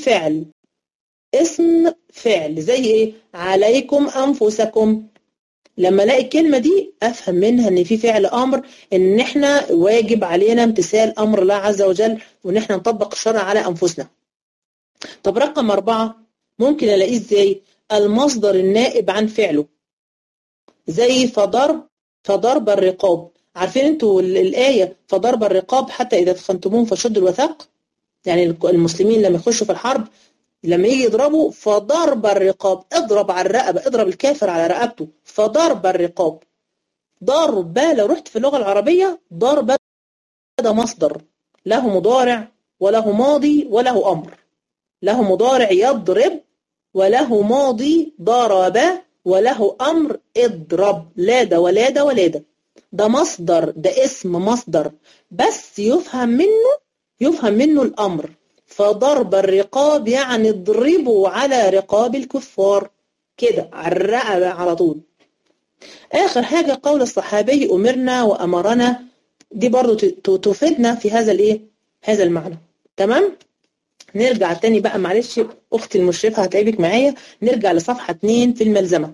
فعل زي ايه؟ عليكم أنفسكم. لما الاقي الكلمة دي افهم منها ان في فعل امر، ان احنا واجب علينا امتثال امر الله عز وجل وان احنا نطبق الشرع على انفسنا. طب رقم 4 ممكن الاقيه ازاي؟ المصدر النائب عن فعله. زي فضرب الرقاب. عارفين انتوا الآية فضرب الرقاب حتى إذا ثخنتموهم فشدوا الوثاق؟ يعني المسلمين لما يخشوا في الحرب لما يجي يضربوا فضرب الرقاب، اضرب على الرقبة، اضرب الكافر على رقبته. فضرب الرقاب. ضرب لو رحت في اللغة العربية ضرب ده مصدر له مضارع وله ماضي وله أمر. له مضارع يضرب وله ماضي ضرب وله أمر اضرب. لا ده ولا ده ولا ده. ده مصدر، ده اسم مصدر بس يفهم منه الأمر. فضرب الرقاب يعني اضربوا على رقاب الكفار كده على الرقبة على طول. آخر حاجة قول الصحابي أمرنا وأمرنا، دي برضو تفيدنا في هذا المعنى. تمام؟ نرجع تاني بقى، معلش أختي المشرفة هتعبك معايا. نرجع لصفحة 2 في الملزمة.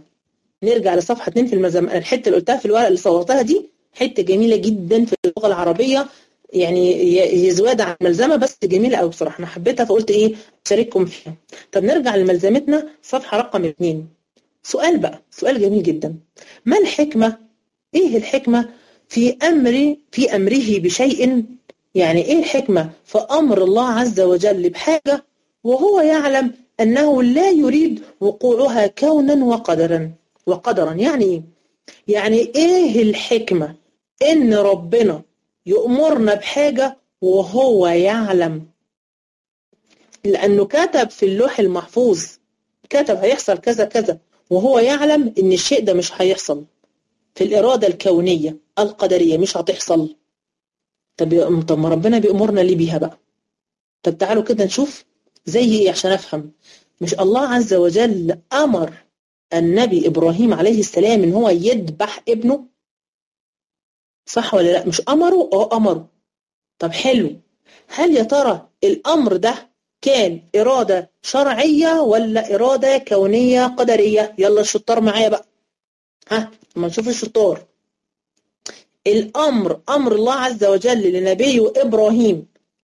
الحتة اللي قلتها في الورقة اللي صورتها دي حتة جميلة جدا في اللغة العربية، يعني هي زيادة عن الملزمة بس جميلة قوي بصراحة. أنا حبيتها فقلت أشارككم فيها. طب نرجع لملزمتنا صفحة رقم 2. سؤال جميل جدا. ما الحكمة؟ إيه الحكمة في أمره بشيء؟ يعني إيه الحكمة في أمر الله عز وجل بحاجة وهو يعلم أنه لا يريد وقوعها كونا وقدرا؟ يعني إيه؟ يعني إيه الحكمة إن ربنا يأمرنا بحاجة وهو يعلم؟ لأنه كتب في اللوح المحفوظ، كتب هيحصل كذا كذا وهو يعلم إن الشيء ده مش هيحصل. في الإرادة الكونية القدرية مش هتحصل. طب ما ربنا بيأمرنا ليه بيها بقى؟ طب تعالوا كده نشوف زي إيه عشان أفهم. مش الله عز وجل أمر النبي إبراهيم عليه السلام إن هو يذبح ابنه؟ صح ولا لا؟ مش أمره؟ أمره. طب حلو. هل يا ترى الأمر ده كان إرادة شرعية ولا إرادة كونية قدرية؟ يلا الشطار معايا بقى. ما نشوف الشطار. أمر الله عز وجل لنبيه إبراهيم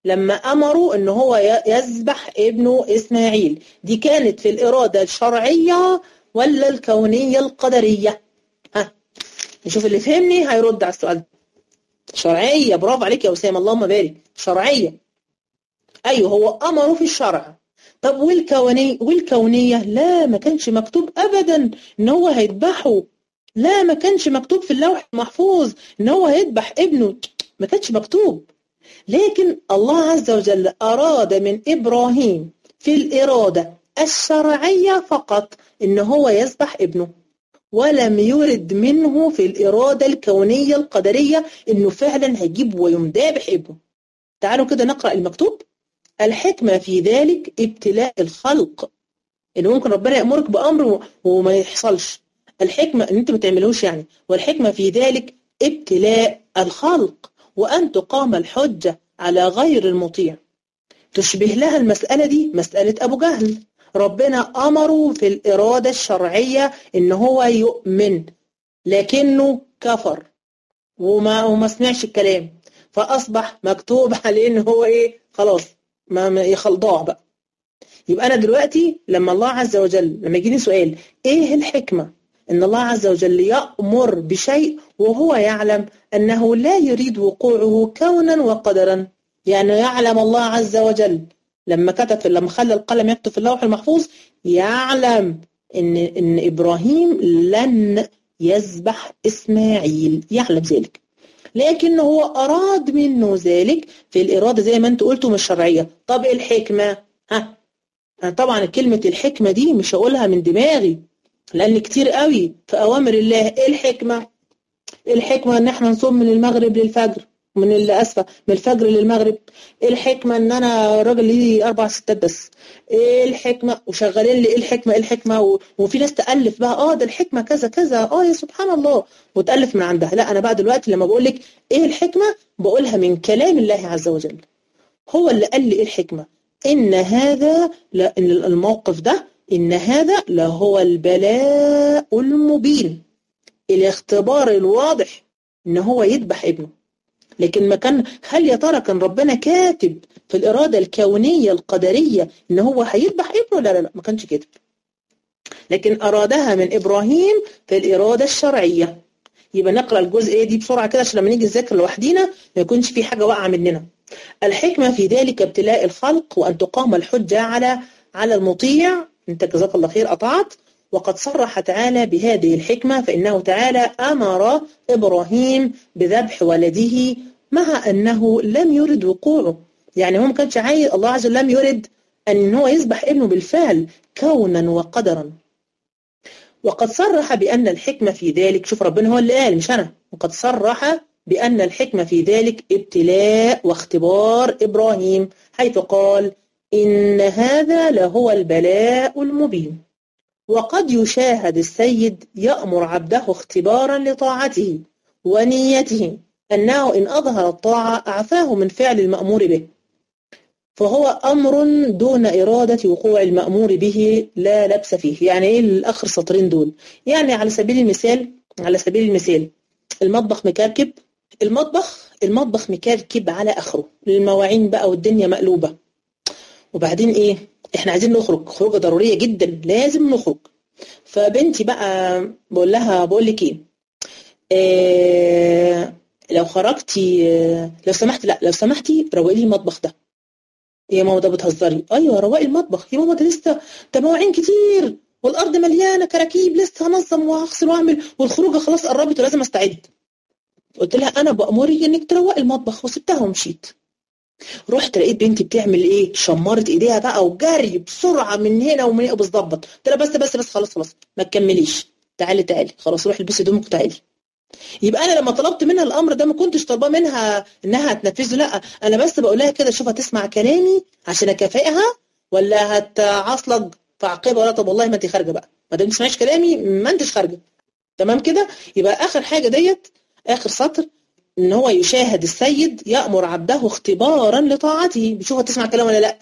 لما أمروا إن هو يذبح ابنه إسماعيل، دي كانت في الإرادة الشرعية ولا الكونية القدرية؟ ها، نشوف اللي فهمني هيرد على السؤال ده. شرعية، برافو عليك يا أسامة، اللهم بارك، شرعية. أيوه، هو أمره في الشرع. طب والكونية لا، ما كانش مكتوب أبدا إن هو هيذبحه. لا، ما كانش مكتوب في اللوح المحفوظ إن هو هيذبح ابنه، ما كانش مكتوب. لكن الله عز وجل أراد من إبراهيم في الإرادة الشرعية فقط إن هو يذبح ابنه، ولم يرد منه في الإرادة الكونية القدرية إنه فعلا هيجيب ويمذبح ابنه. تعالوا كده نقرأ المكتوب. الحكمة في ذلك ابتلاء الخلق، إن ممكن ربنا يأمرك بأمر وما يحصلش، الحكمة إن أنت ما تعملوش يعني. والحكمة في ذلك ابتلاء الخلق، وأن تقام الحجة على غير المطيع. تشبه لها المسألة دي مسألة أبو جهل، ربنا أمره في الإرادة الشرعية إن هو يؤمن، لكنه كفر وما سمعش الكلام، فأصبح مكتوب عليه إن هو إيه، خلاص ما يخلضاه بقى. يبقى أنا دلوقتي لما الله عز وجل، لما يجيني سؤال إيه الحكمة إن الله عز وجل يأمر بشيء وهو يعلم أنه لا يريد وقوعه كونا وقدرا، يعني يعلم الله عز وجل لما خلى القلم يكتب في اللوح المحفوظ، يعلم إن إبراهيم لن يذبح إسماعيل، يعلم ذلك، لكن هو أراد منه ذلك في الإرادة زي ما أنت قلتوا مش شرعية. طب الحكمة، طبعا كلمة الحكمة دي مش هقولها من دماغي، لأن كتير قوي في أوامر الله. إيه الحكمة؟ الحكمة إن إحنا نصوم من المغرب للفجر، من الفجر للمغرب. الحكمة إن أنا راجل لي 4 ستات بس. إيه الحكمة؟ وشغالين لي إيه الحكمة؟ إيه الحكمة؟ وفي ناس تألف بقى ده الحكمة كذا كذا، يا سبحان الله، وتألف من عندها. لا، أنا بقى دلوقتي لما بقول لك إيه الحكمة بقولها من كلام الله عز وجل، هو اللي قال لي إيه الحكمة. إن هذا الموقف ده، إن هذا لهو البلاء المبين، الاختبار الواضح إن هو يذبح ابنه. لكن ما كان، هل يا ترى كان ربنا كاتب في الإرادة الكونية القدرية إن هو هيذبح ابنه؟ لا لا لا، ما كانش كاتب، لكن أرادها من إبراهيم في الإرادة الشرعية. يبقى نقرأ الجزء دي بسرعة كده عشان لما نيجي نذاكر لوحدينا ما يكونش في حاجة واقعة مننا. الحكمة في ذلك ابتلاء الخلق، وأن تقام الحجة على المطيع. أنت جزاك الله خير قطعت. وقد صرح تعالى بهذه الحكمة، فإنه تعالى أمر إبراهيم بذبح ولده مع أنه لم يرد وقوعه، يعني هو ما كانش عايز، الله عز وجل لم يرد أن هو يذبح ابنه بالفعل كونا وقدرا. وقد صرح بأن الحكمة في ذلك، شوف ربنا هو اللي قال مش أنا، وقد صرح بأن الحكمة في ذلك ابتلاء واختبار إبراهيم، حيث قال إن هذا لهو البلاء المبين. وقد يشاهد السيد يأمر عبده اختبارا لطاعته ونيته، أنه إن أظهر الطاعة أعفاه من فعل المأمور به، فهو أمر دون إرادة وقوع المأمور به لا لبس فيه. يعني إيه الآخر سطرين دول؟ يعني على سبيل المثال المطبخ مكركب، المطبخ مكركب على آخره، المواعين بقى والدنيا مقلوبة، وبعدين إيه؟ إحنا عايزين نخرج خروجة ضرورية جدا، لازم نخرج. فبنتي بقى بقول لك إيه، لو خرجتي لو سمحتي روقي لي المطبخ ده. يا ماما ده بتهزري؟ ايوه روقي المطبخ يا ماما، ده لسه ده مواعين كتير والارض مليانه كراكيب، لسه هنظم وهغسل واعمل، والخروجه خلاص قربت ولازم استعد. قلت لها انا بامرك انك تروقي المطبخ، وسبتها ومشيت. رحت لقيت بنتي بتعمل ايه؟ شمرت ايديها بقى وجري بسرعه من هنا ومن هنا بتظبط. قلت لها بس خلاص ما تكمليش، تعالي خلاص روحي البسي هدومك وتعالي. يبقى انا لما طلبت منها الامر ده ما كنتش طالباه منها انها تنفذه، لا، انا بس بقول لها كده شوف هتسمع كلامي عشان اكافئها ولا هتعصلج فعقبها، ولا طب والله ما انت خارجه بقى، ما دام تسمعيش كلامي ما انتش خارجه. تمام كده؟ يبقى اخر حاجه ديت، اخر سطر، ان هو يشاهد السيد يأمر عبده اختبارا لطاعته، بيشوف هتسمع كلام ولا لا،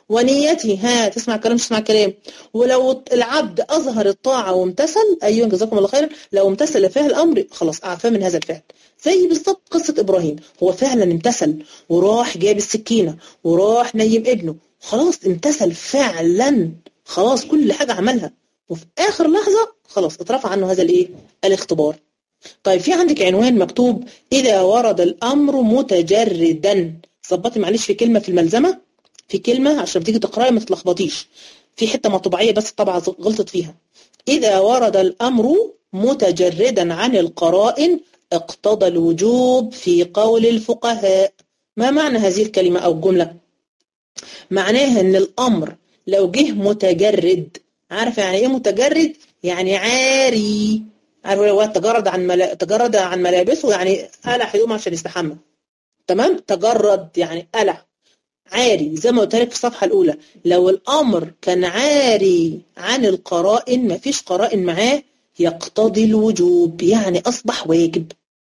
ونيته، ها تسمع كلام تسمع كلام. ولو العبد أظهر الطاعة وامتثل، أيوة جزاكم الله خيرا، لو امتثل فعل الأمر خلاص أعفاه من هذا الفعل. زي بالظبط قصة إبراهيم، هو فعلا امتثل وراح جاب السكينة وراح نيم ابنه، خلاص امتثل فعلا، خلاص كل حاجة عملها، وفي آخر لحظة خلاص اترفع عنه هذا الايه؟ الاختبار. طيب في عندك عنوان مكتوب إذا ورد الأمر متجردا. ظبطي معلش في كلمة في الملزمة، في كلمة عشان بتيجي تقرأي ما تتلخبطيش، في حتة مطبعية بس الطبعة غلطت فيها. إذا ورد الأمر متجردا عن القرائن اقتضى الوجوب في قول الفقهاء. ما معنى هذه الكلمة أو الجملة؟ معناها إن الأمر لو جه متجرد، عارف يعني إيه متجرد؟ يعني عاري، عارف هو تجرد عن ملابسه، يعني قلع هدومه عشان يستحمى، تمام؟ تجرد يعني قلع، عاري. زي ما قلت لك في الصفحة الأولى، لو الأمر كان عاري عن القرائن، مفيش قرائن معاه، يقتضي الوجوب، يعني أصبح واجب.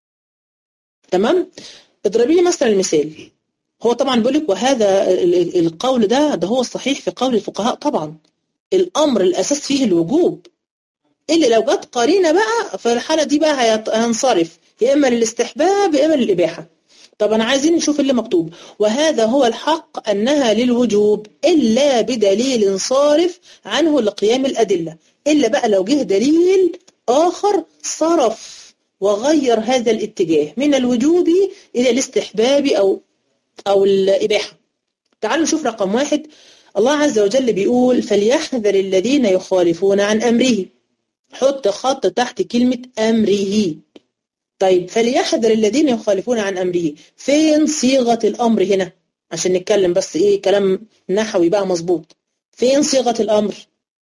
تمام؟ اضربي لي مثلا المثال. هو طبعا بيقول لك وهذا القول ده هو الصحيح في قول الفقهاء. طبعا الأمر الأساس فيه الوجوب، اللي لو جت قرينة بقى في الحالة دي بقى هينصرف يا إما للاستحباب يا إما للإباحة. طبعا عايزين نشوف اللي مكتوب. وهذا هو الحق أنها للوجوب إلا بدليل صارف عنه لقيام الأدلة، إلا بقى لو جه دليل آخر صرف وغير هذا الاتجاه من الوجوب إلى الاستحباب أو الإباحة. تعالوا نشوف رقم 1. الله عز وجل بيقول فليحذر الذين يخالفون عن أمره. حط خط تحت كلمة أمره. طيب فليحذر الذين يخالفون عن أمره، فين صيغة الأمر هنا؟ عشان نتكلم بس إيه كلام نحوي بقى مظبوط. فين صيغة الأمر؟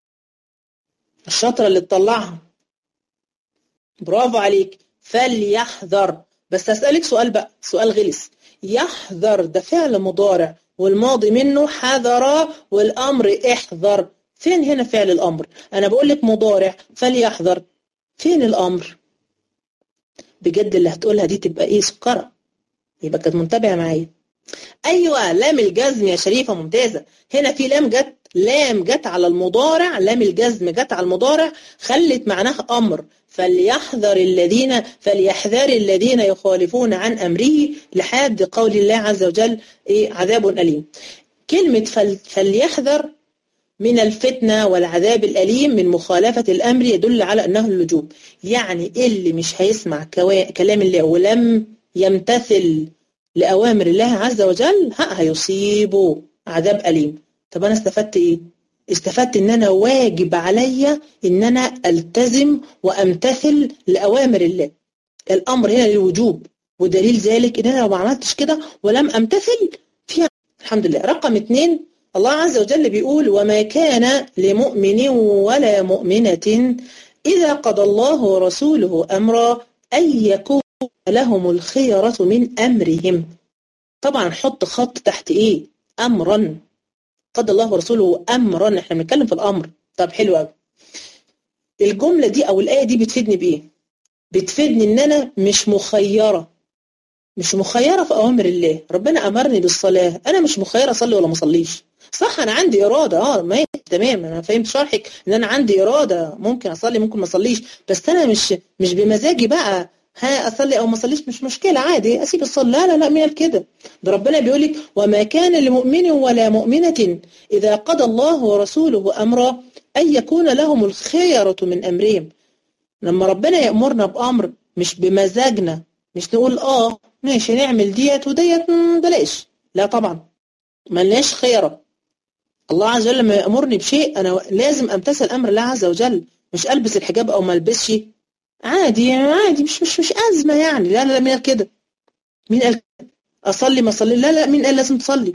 الشطرة اللي تطلعها، برافو عليك، فليحذر. بس هسألك سؤال بقى، سؤال غلس. يحذر ده فعل مضارع والماضي منه حذر والأمر احذر، فين هنا فعل الأمر؟ أنا بقول لك مضارع فليحذر، فين الأمر؟ بجد اللي هتقولها دي تبقى ايه سكرة، يبقى كانت منتبهة معايا. ايوه لام الجزم يا شريفة، ممتازة. هنا في لام جت على المضارع، لام الجزم جت على المضارع خلت معناها امر. فليحذر الذين يخالفون عن امره لحد قول الله عز وجل ايه عذاب اليم. كلمة فليحذر من الفتنة والعذاب الأليم من مخالفة الأمر يدل على أنه الوجوب، يعني اللي مش هيسمع كلام الله ولم يمتثل لأوامر الله عز وجل هيصيبه عذاب أليم. طب أنا استفدت إيه؟ استفدت إن أنا واجب عليا إن أنا ألتزم وأمتثل لأوامر الله. الأمر هنا للوجوب، ودليل ذلك إن أنا لو ما عملتش كده ولم أمتثل فيها الحمد لله. رقم 2، الله عز وجل بيقول وما كان لمؤمن ولا مؤمنة إذا قضى الله ورسوله أمرا أن يكون لهم الخيرة من أمرهم. طبعا حط خط تحت إيه؟ أمرا، قضى الله ورسوله أمرا، احنا بنتكلم في الأمر. طب حلو قوي. الجملة دي أو الآية دي بتفيدني بإيه؟ بتفيدني إن أنا مش مخيرة في أوامر الله. ربنا أمرني بالصلاة، أنا مش مخيرة أصلي ولا ما أصليش. صح أنا عندي إرادة، ما تمام، أنا فهمت شرحك إن أنا عندي إرادة، ممكن أصلي ممكن ما أصليش، بس أنا مش بمزاجي بقى أصلي أو ما أصليش، مش مشكلة عادي أسيب الصلاة. لا مين كده؟ ده ربنا بيقولك وما كان لمؤمن ولا مؤمنة إذا قضى الله ورسوله أمرا أن يكون لهم الخيرة من أمرهم. لما ربنا يأمرنا بأمر مش بمزاجنا، مش نقول ماشي نعمل ديت وديت بلاش، لا طبعا ملناش خيرة. الله عز وجل لما يأمرني بشيء أنا لازم أمتثل أمر الله عز وجل، مش ألبس الحجاب أو ما ألبسش عادي مش أزمة يعني. لا مين قال كده؟ مين قال أصلي ما أصلي؟ لا مين قال لازم تصلي؟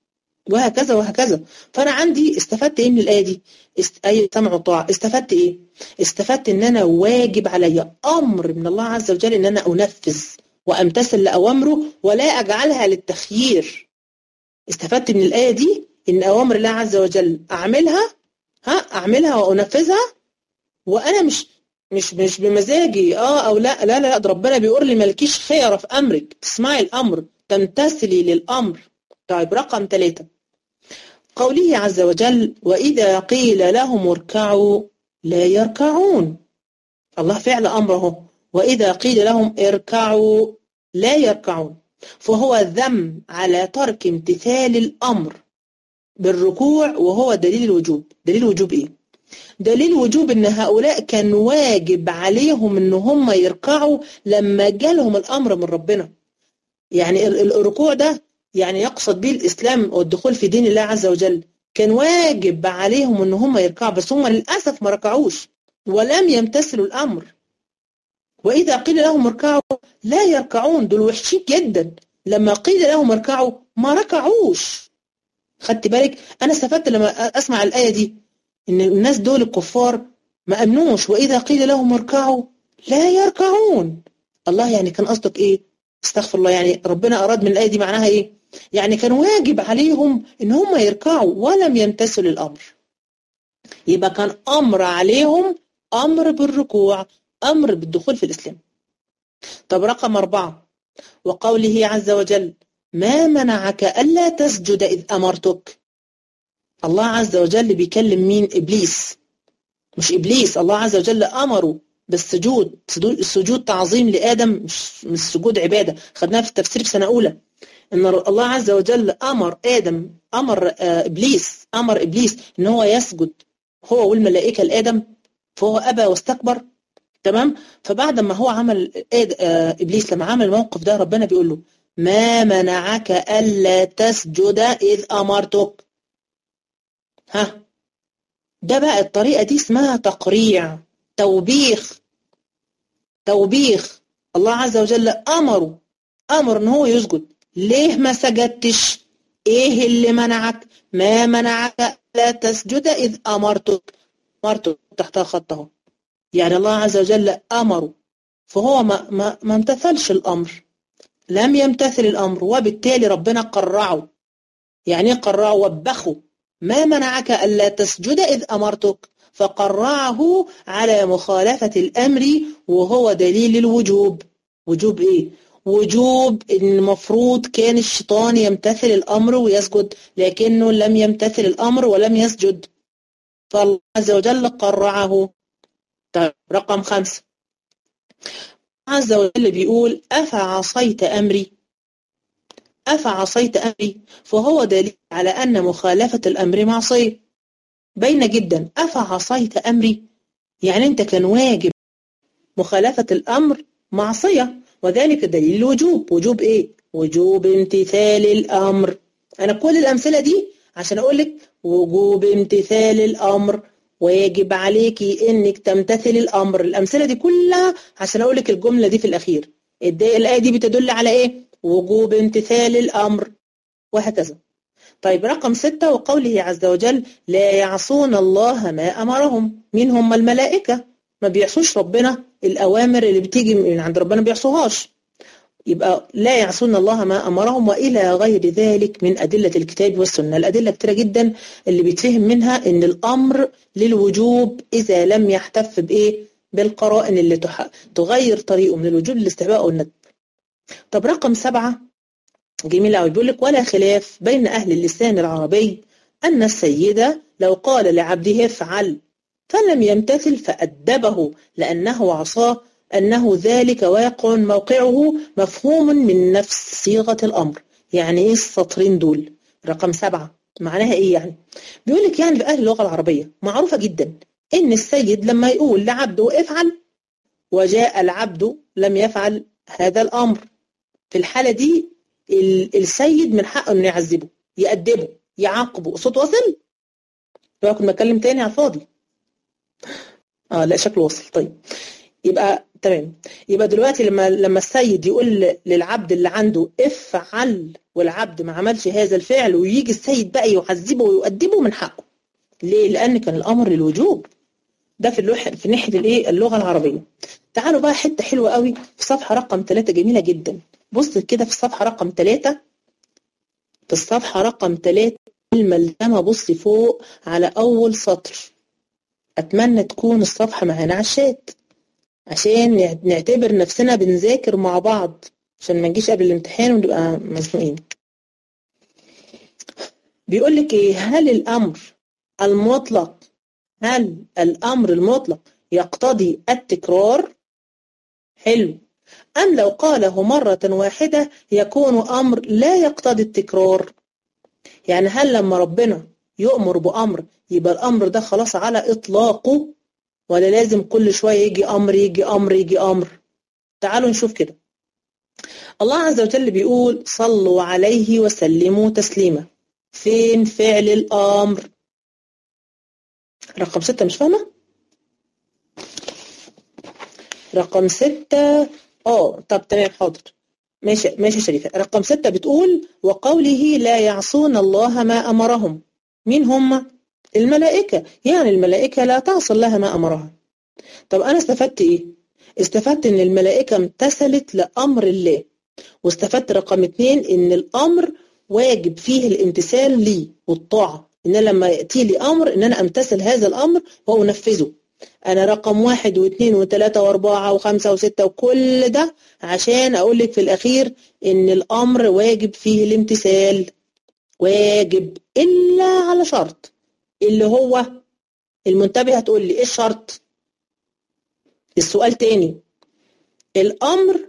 وهكذا. فأنا عندي استفدت إيه من الآية دي؟ أي سمع وطاعة. استفدت إيه؟ استفدت إن أنا واجب علي أمر من الله عز وجل إن أنا أنفذ وأمتثل لأوامره ولا أجعلها للتخيير. استفدت من الآية دي إن أوامر الله عز وجل أعملها وأنفذها، وأنا مش بمزاجي أو لا. ده ربنا بيقول لي مالكيش خيرة في أمرك، تسمعي الأمر تمتثلي للأمر. طيب رقم 3، قوله عز وجل وإذا قيل لهم اركعوا لا يركعون. الله فعل أمره، وإذا قيل لهم اركعوا لا يركعون، فهو ذم على ترك امتثال الأمر بالركوع، وهو دليل الوجوب. دليل الوجوب إيه؟ دليل الوجوب إن هؤلاء كان واجب عليهم إن هم يركعوا لما جالهم الأمر من ربنا. يعني الركوع ده يعني يقصد به الإسلام والدخول في دين الله عز وجل. كان واجب عليهم إن هم يركعوا، بس هم للأسف ما ركعوش ولم يمتثلوا الأمر. وإذا قيل لهم اركعوا لا يركعون. دول وحشين جدا، لما قيل لهم اركعوا ما ركعوش. خدت بالك؟ أنا استفدت لما أسمع الآية دي إن الناس دول الكفار ما أمنوش، وإذا قيل لهم اركعوا لا يركعون. الله يعني كان قصدك إيه؟ استغفر الله، يعني ربنا أراد من الآية دي معناها إيه؟ يعني كان واجب عليهم إن هم يركعوا ولم يمتثلوا الأمر. يبقى كان أمر عليهم، أمر بالركوع، أمر بالدخول في الإسلام. طب رقم 4 وقوله عز وجل ما منعك ألا تسجد إذ أمرتك. الله عز وجل بيكلم مين؟ إبليس. مش إبليس، الله عز وجل أمره بالسجود. السجود تعظيم لآدم، مش سجود عبادة. خدناها في التفسير في سنة أولى إن الله عز وجل أمر آدم، أمر إبليس إن هو يسجد هو والملائكة لآدم، فهو أبى واستكبر. تمام؟ فبعد ما هو عمل إبليس لما عمل الموقف ده ربنا بيقول له ما منعك ألا تسجد إذ أمرتك. ده بقى الطريقة دي اسمها تقريع، توبيخ. الله عز وجل أمر إن هو يسجد. ليه ما سجدتش؟ إيه اللي منعك؟ ما منعك لا تسجد إذ أمرتك تحتها خطه. يعني الله عز وجل أمره، فهو ما امتثلش الأمر، لم يمتثل الأمر، وبالتالي ربنا قرعه. يعني قرعه وبخه. ما منعك ألا تسجد إذ أمرتك، فقرعه على مخالفة الأمر، وهو دليل الوجوب. وجوب إيه؟ وجوب إن المفروض كان الشيطان يمتثل الأمر ويسجد، لكنه لم يمتثل الأمر ولم يسجد، فالله عز وجل قرعه. طيب رقم 5 عز وجل بيقول أفعصيت أمري. فهو دليل على أن مخالفة الأمر معصية باينة جدا. أفعصيت أمري يعني أنت كان واجب، مخالفة الأمر معصية، وذلك دليل الوجوب. وجوب إيه؟ وجوب امتثال الأمر. أنا كل الأمثلة دي عشان أقول لك وجوب امتثال الأمر، ويجب عليكي إنك تمتثل الأمر. الأمثلة دي كلها عشان أقول لك الجملة دي في الأخير. الآية دي بتدل على إيه؟ وجوب امتثال الأمر، وهكذا. طيب رقم 6 وقوله عز وجل لا يعصون الله ما أمرهم. مين هم؟ الملائكة. ما بيعصوش ربنا، الأوامر اللي بتيجي من عند ربنا بيعصوهاش. يبقى لا يعصون الله ما أمرهم، وإلى غير ذلك من أدلة الكتاب والسنة. الأدلة كتيرة جدا اللي بيتفهم منها إن الأمر للوجوب إذا لم يحتف بإيه؟ بالقرائن اللي تغير طريقه من الوجوب للاستحباب أو الندب. طب رقم 7 جميل قوي، بيقول لك ولا خلاف بين أهل اللسان العربي أن السيد لو قال لعبده افعل فلم يمتثل فأدبه لأنه عصاه أنه ذلك واقع موقعه مفهوم من نفس صيغة الأمر. يعني إيه السطرين دول؟ رقم 7 معناها إيه يعني؟ بيقول لك يعني في أهل اللغة العربية معروفة جدا إن السيد لما يقول لعبده افعل وجاء العبد لم يفعل هذا الأمر، في الحالة دي السيد من حقه إنه يعذبه، يأدبه، يعاقبه. صوت وصل؟ لو كنت بتكلم تاني على الفاضي. لا شكله وصل. طيب يبقى تمام. يبقى دلوقتي لما السيد يقول للعبد اللي عنده افعل والعبد ما عملش هذا الفعل، ويجي السيد بقى يعذبه ويؤدبه، من حقه. ليه؟ لأن كان الأمر للوجوب. ده في ناحية الايه؟ اللغة العربية. تعالوا بقى حتة حلوة قوي في صفحة رقم 3 جميلة جدا. بص كده في الصفحة رقم 3، الملزمة بص فوق على أول سطر. أتمنى تكون الصفحة معانا على الشات عشان نعتبر نفسنا بنذاكر مع بعض، عشان ما نجيش قبل الامتحان ونبقى مزنوقين. بيقول لك ايه؟ هل الامر المطلق يقتضي التكرار؟ حلو. ام لو قاله مرة واحدة يكون امر لا يقتضي التكرار؟ يعني هل لما ربنا يؤمر بامر يبقى الامر ده خلاص على اطلاقه، ولا لازم كل شوية يجي امر يجي امر يجي امر؟ تعالوا نشوف كده. الله عز وجل بيقول صلوا عليه وسلموا تسليما. فين فعل الامر؟ رقم 6 مش فاهمة؟ رقم 6 طب تمام حاضر. ماشي شريفة. رقم 6 بتقول وقوله لا يعصون الله ما أمرهم. مين هم؟ الملائكة. يعني الملائكة لا تعصي الله ما أمرها. طب أنا استفدت إيه؟ استفدت إن الملائكة امتثلت لأمر الله، واستفدت رقم 2 إن الأمر واجب فيه الامتثال لي والطاعة، إن أنا لما يأتي لي أمر إن أنا أمتثل هذا الأمر وأنفذه. أنا رقم 1 و2 و3 و4 و5 و6 وكل ده عشان أقول لك في الأخير إن الأمر واجب فيه الامتثال، واجب إلا على شرط، اللي هو المنتبه هتقول لي إيه الشرط؟ السؤال تاني. الأمر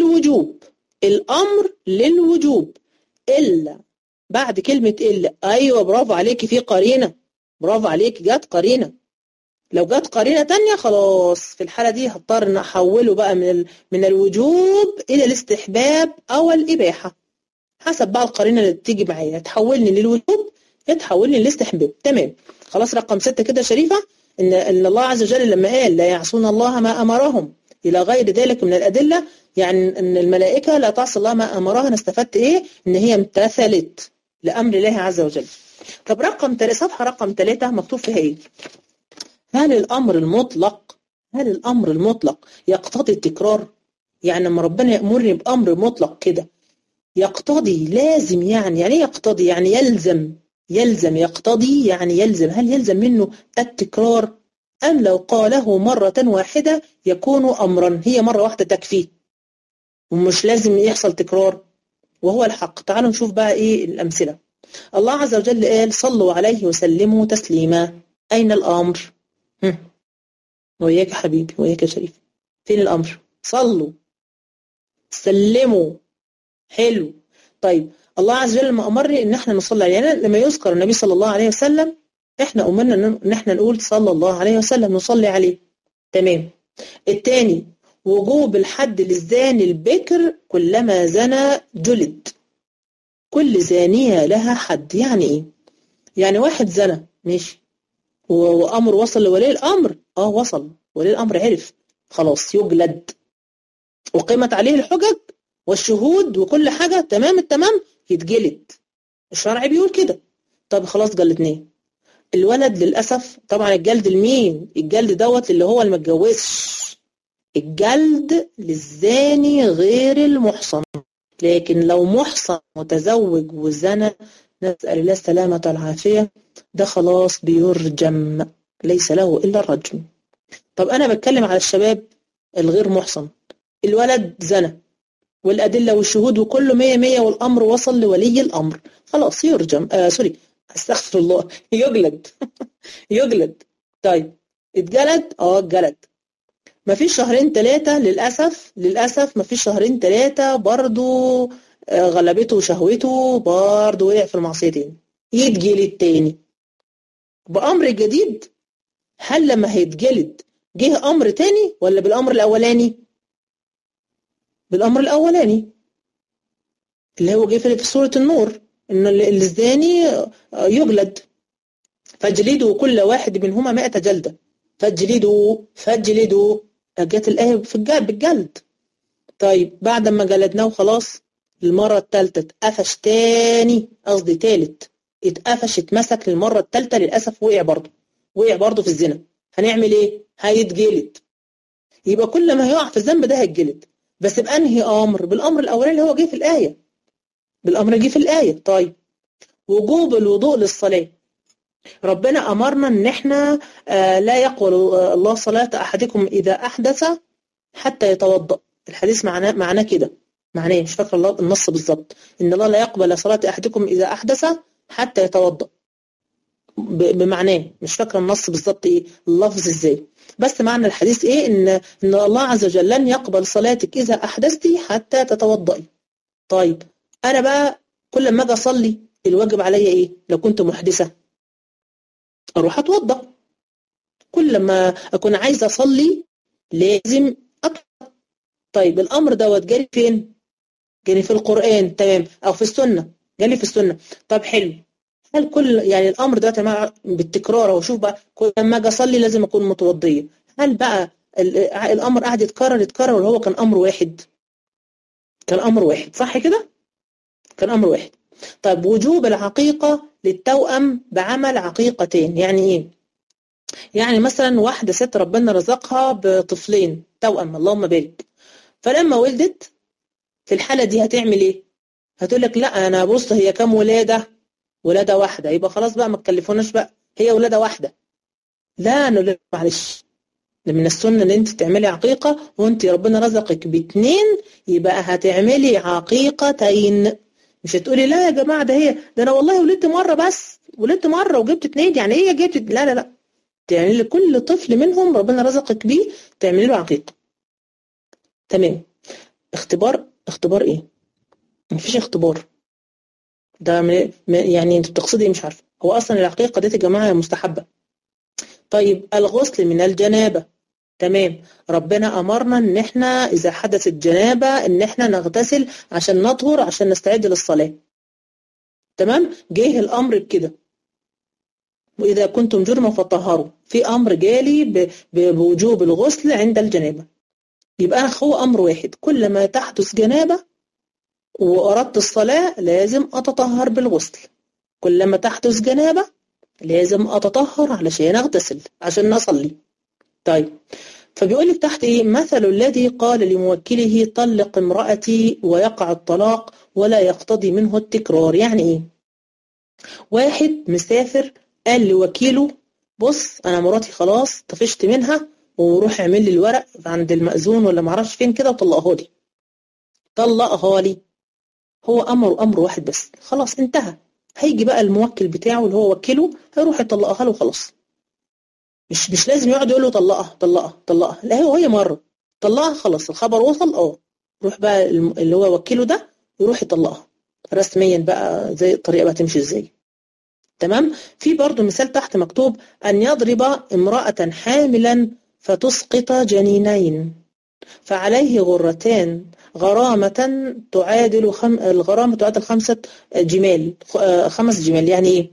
للوجوب إلا بعد كلمة إلا. أيوة برافو عليكي، في قرينة، برافو عليكي، جت قرينة. لو جت قرينة تانية خلاص في الحالة دي هضطر ان احوله بقى من الوجوب الى الاستحباب او الاباحة، حسب بقى القرينة اللي تيجي معايا، تحولني للوجوب تحولني للاستحباب. تمام خلاص. رقم 6 كده شريفة، ان الله عز وجل لما قال لا يعصون الله ما امرهم الى غير ذلك من الادلة، يعني ان الملائكة لا تعصي الله ما امرها. انا استفدت ايه؟ ان هي امتثلت لامر الله عز وجل. طب صفحة رقم 3 مكتوب فيها ايه؟ هل الأمر المطلق يقتضي التكرار؟ يعني لما ربنا يأمرني بأمر مطلق كده يقتضي لازم، يعني ايه يقتضي؟ يعني يلزم يقتضي يعني يلزم. هل يلزم منه التكرار؟ أم لو قاله مرة واحدة يكون أمرا، هي مرة واحدة تكفي ومش لازم يحصل تكرار وهو الحق. تعالوا نشوف بقى ايه الأمثلة. الله عز وجل قال صلوا عليه وسلموا تسليما. أين الأمر؟ وياك يا حبيبي وياك يا شريف. فين الأمر؟ صلوا سلموا. حلو. طيب الله عز وجل لما أمرني إن احنا نصلي عليه، يعني لما يذكر النبي صلى الله عليه وسلم احنا أمرنا إن احنا نقول صلى الله عليه وسلم، نصلي عليه. تمام. الثاني وجوب الحد للزاني البكر كلما زنى جلد. كل زانية لها حد. يعني ايه؟ يعني واحد زنى ماشي وأمر وصل لولي الأمر، وصل ولي الأمر عرف، خلاص يجلد، وقيمت عليه الحجج والشهود وكل حاجة تمام التمام، يتجلد. الشرع بيقول كده. طب خلاص جلدناه. الولد للأسف طبعا الجلد لمين؟ الجلد دوت اللي هو المتجوزش، الجلد للزاني غير المحصن. لكن لو محصن متزوج وزنى نسأل الله السلامة والعافية، ده خلاص بيرجم، ليس له إلا الرجم. طب أنا بتكلم على الشباب الغير محصن، الولد زنى والأدلة والشهود وكله 100 والأمر وصل لولي الأمر، خلاص يرجم. استغفر الله، يجلد. يجلد. طيب اتجلد؟ اتجلد. مفيش شهرين 3 للأسف مفيش شهرين 3 برضو غلبته شهوته، برضو وقع في المعصية تاني، يتجلد تاني بأمر جديد. هل لما هيتجلد جه أمر تاني ولا بالأمر الأولاني؟ بالأمر الأولاني اللي هو جه في سورة النور، إن الزاني يجلد. فاجلدوا كل واحد منهما 100 جلدة. فاجلدوا جت الآية بالجلد. طيب بعد ما جلدناه وخلاص المرة الثالثة اتقفش تاني، قصدي تالت، اتقفش اتمسك للمرة الثالثة، للأسف وقع برضه في الزنا. هنعمل ايه؟ هيتجلد. يبقى كل ما هيقع في الذنب ده هيتجلد، بس بأنهي أمر؟ بالأمر الأولاني اللي هو جه في الآية. بالأمر جه في الآية. طيب وجوب الوضوء للصلاة. ربنا أمرنا إن احنا لا يقبل الله صلاة أحدكم إذا أحدث حتى يتوضأ. الحديث معناه كده، معناه مش فاكر الله النص بالظبط، إن الله لا يقبل صلاة أحدكم إذا أحدث حتى يتوضأ، بمعناه، مش فاكره النص بالظبط ايه اللفظ ازاي، بس معنى الحديث ايه؟ ان الله عز وجل لن يقبل صلاتك اذا احدثتي حتى تتوضئي. طيب انا بقى كل ما اجي اصلي الواجب عليا ايه؟ لو كنت محدثه اروح اتوضا. كل ما اكون عايزه اصلي لازم أطلع. طيب الامر دوت جالي فين؟ جالي في القران، تمام، او في السنه، جالي في السنه. طب حلو، هل كل يعني الامر ده تمام بالتكرار؟ وشوف بقى كل ما اجي اصلي لازم اكون متوضيه. هل بقى الامر قاعد يتكرر ولا هو كان امر واحد؟ كان امر واحد، صح كده؟ كان امر واحد. طيب وجوب العقيقه للتوأم بعمل عقيقتين، يعني ايه؟ يعني مثلا واحده ست ربنا رزقها بطفلين توأم، اللهم بارك، فلما ولدت في الحاله دي هتعمل ايه؟ هتقول لك لا انا بص هي كام ولاده؟ ولاده واحده، يبقى خلاص بقى ما تكلفوناش بقى، هي ولاده واحده. لا نقول لك معلش، من السنه ان انت تعملي عقيقه وانت ربنا رزقك باتنين، يبقى هتعملي عقيقتين. مش هتقولي لا يا جماعه ده انا والله ولدت مره، بس ولدت مره وجبت اتنين، يعني ايه جبت؟ لا لا لا، تعملي لكل طفل منهم ربنا رزقك بيه تعملي له عقيقه. تمام. اختبار ايه؟ مفيش اختبار. ده يعني انت بتقصدي ايه؟ مش عارفه. هو اصلا العقيقه دي يا جماعه مستحبه. طيب الغسل من الجنابه، تمام، ربنا امرنا ان احنا اذا حدثت جنابه ان احنا نغتسل عشان نطهر عشان نستعد للصلاه. تمام، جه الامر بكده، واذا كنتم جرما فطهروا، في امر جالي بوجوب الغسل عند الجنابه. يبقى هو امر واحد، كل ما تحدث جنابه واردت الصلاه لازم اتطهر بالغسل، كلما تحدث جنابه لازم اتطهر علشان اغتسل عشان اصلي. طيب فبيقول لك تحت ايه؟ مثل الذي قال لموكله طلق امرأتي ويقع الطلاق ولا يقتضي منه التكرار. يعني ايه؟ واحد مسافر قال لوكيله بص انا مراتي خلاص طفشت منها، وروح اعمل لي الورق عند المأذون ولا معرفش فين كده وطلقها لي. طلقها لي، هو امر واحد بس، خلاص انتهى. هيجي بقى الموكل بتاعه اللي هو وكله هيروح يطلقها له خلاص. مش لازم يقعد يقول له طلقها طلقها طلقها، لا هي مره طلقها خلاص الخبر وصل، روح بقى اللي هو وكيله ده يروح يطلقها رسميا بقى، زي الطريقه بقى تمشي ازاي. تمام. في برضو مثال تحت مكتوب ان يضرب امراه حاملا فتسقط جنينين فعليه غرتان غرامة تعادل الغرامة تعادل 5 جمال، 5 جمال. يعني ايه؟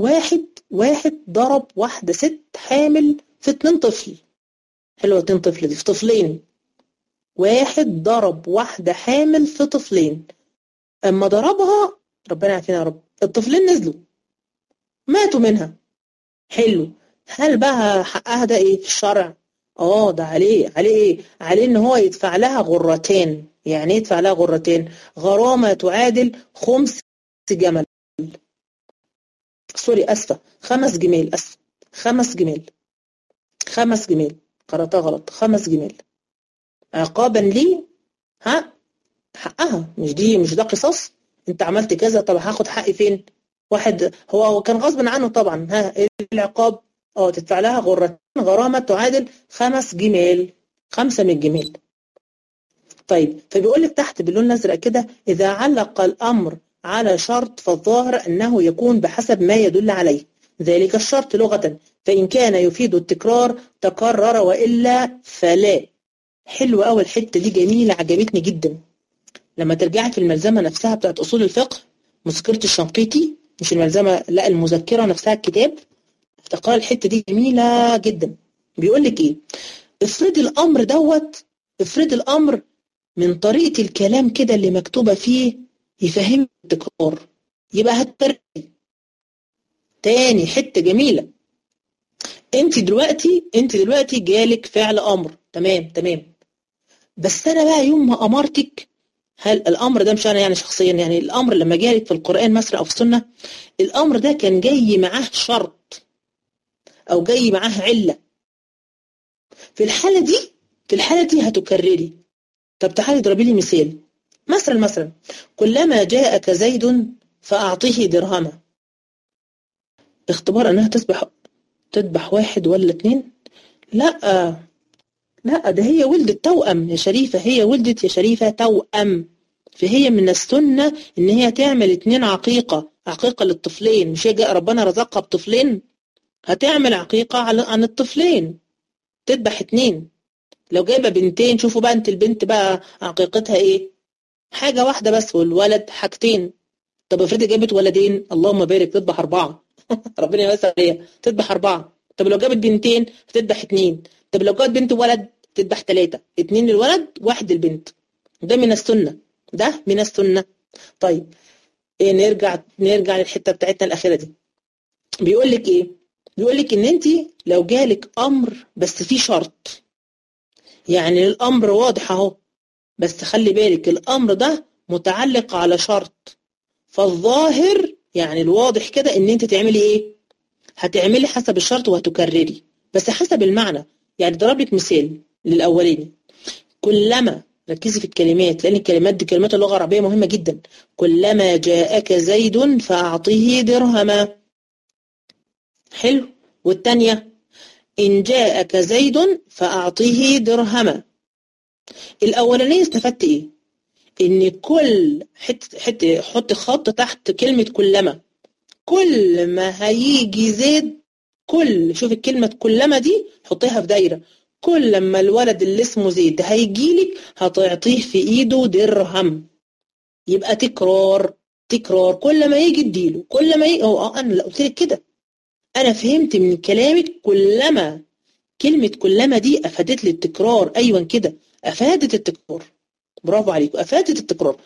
واحد ضرب واحدة ست حامل في 2 طفل. حلوة 2 طفل دي في طفلين. واحد ضرب واحدة حامل في طفلين، اما ضربها ربنا يعافينا يا رب الطفلين نزلوا ماتوا منها. حلو، هل بقى حقها ده ايه في الشرع؟ ده عليه ايه؟ عليه ان هو يدفع لها غرتين. يعني ايه يدفع لها غرتين؟ غرامة تعادل 5 جمل، سوري اسفة 5 جمال، اسفة 5 جمال، 5 جمال، قرأتها غلط، 5 جمال عقابا لي. ها، حقها، مش ده قصاص؟ انت عملت كذا، طب هاخد حقي فين؟ واحد هو كان غصب عنه طبعا، ايه العقاب؟ تدفع لها غرامة تعادل 5 جمال، 5 من الجمال. طيب فبيقول لك تحت باللون الازرق كده اذا علق الامر على شرط فالظاهر انه يكون بحسب ما يدل عليه ذلك الشرط لغة، فإن كان يفيد التكرار تكرر وإلا فلا. حلو قوي الحتة دي، جميلة عجبتني جدا. لما ترجعي في الملزمة نفسها بتاعت أصول الفقه، مذكرة الشنقيطي، مش الملزمة لا المذكرة نفسها الكتاب، افتقار الحتة دي جميلة جدا. بيقول لك ايه؟ افرض الأمر من طريقة الكلام كده اللي مكتوبة فيه يفهم التكرار، يبقى هتكرر. تاني حتة جميلة، انت دلوقتي جالك فعل أمر، تمام، بس أنا بقى يوم ما أمرتك، هل الأمر ده مش أنا يعني شخصيا، يعني الأمر لما جالك في القرآن مثلا أو في السنة، الأمر ده كان جاي معاه شرط أو جاي معاه علة. في الحالة دي هتكرري. طب تعالي اضربي لي مثال. مثلا كلما جاءك زيد فأعطيه درهما، اختبار انها تذبح 1 ولا 2؟ لا ده هي ولدت توأم يا شريفة، هي ولدت يا شريفة توأم، فهي من السنة ان هي تعمل 2 عقيقة للطفلين. مش جاء ربنا رزقها بطفلين، هتعمل عقيقة عن الطفلين، تذبح 2. لو جايبة 2 شوفوا بقى انت البنت بقى عقيقتها ايه؟ حاجة واحدة بس، والولد حاجتين. طب افرضي جابت 2 اللهم بارك تذبح 4 ربنا يوسع عليها تذبح 4. طب لو جابت 2 هتذبح 2. طب لو جابت بنت وولد تذبح 3، 2 للولد 1 للبنت. ده من السنة، ده من السنة. طيب إيه، نرجع للحتة بتاعتنا الأخيرة دي. بيقول لك ايه؟ بيقول لك ان انت لو جالك امر بس في شرط، يعني الامر واضح اهو، بس خلي بالك الامر ده متعلق على شرط، فالظاهر يعني الواضح كده ان انت تعملي ايه؟ هتعملي حسب الشرط وهتكرري بس حسب المعنى. يعني ضرب لك مثال للاولاني، كلما، ركزي في الكلمات لان الكلمات دي كلمات اللغه العربيه مهمه جدا. كلما جاءك زيد فاعطه درهما. حلو. والثانيه ان جاءك زيد فاعطه درهما. الاولانيه استفدت ايه؟ ان كل حط خط تحت كلمه كلما. كل ما هيجي زيد، شوف الكلمة كلما دي حطيها في دايرة، كل لما الولد اللي اسمه زيد هيجيلك هتعطيه في ايده درهم. يبقى تكرار، كل ما يجي اديله، كل ما يجي. انا اللي قلت لك كده، انا فهمت من كلامك كلما. كلمة كلما دي افادت لي التكرار. ايوه كده، افادت التكرار. برافو عليكم، افادت التكرار.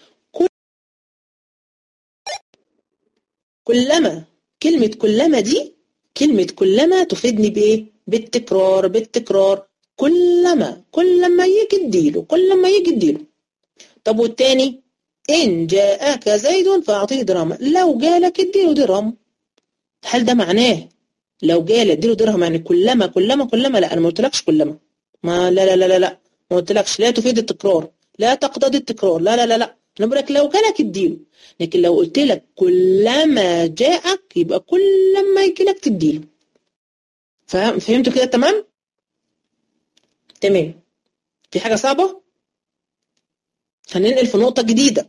كلما، كلمة كلما دي، كلمة كلما تفيدني بإيه؟ بالتكرار. كلما يجي اديله، طب والتاني إن جاءك زيد فأعطيه درهم. لو جالك اديله درهم. هل ده معناه لو جالك اديله درهم يعني كلما؟ لا، أنا ما قلتلكش كلما. لا ما قلتلكش، لا تفيد التكرار، لا تقتضي التكرار، لا أنا بقول لك لو جالك اديله. لكن لو قلت لك كلما جاءك يبقى كل ما يجي لك تديله. فهمتوا كده؟ تمام. في حاجة صعبة؟ هننقل في نقطة جديدة.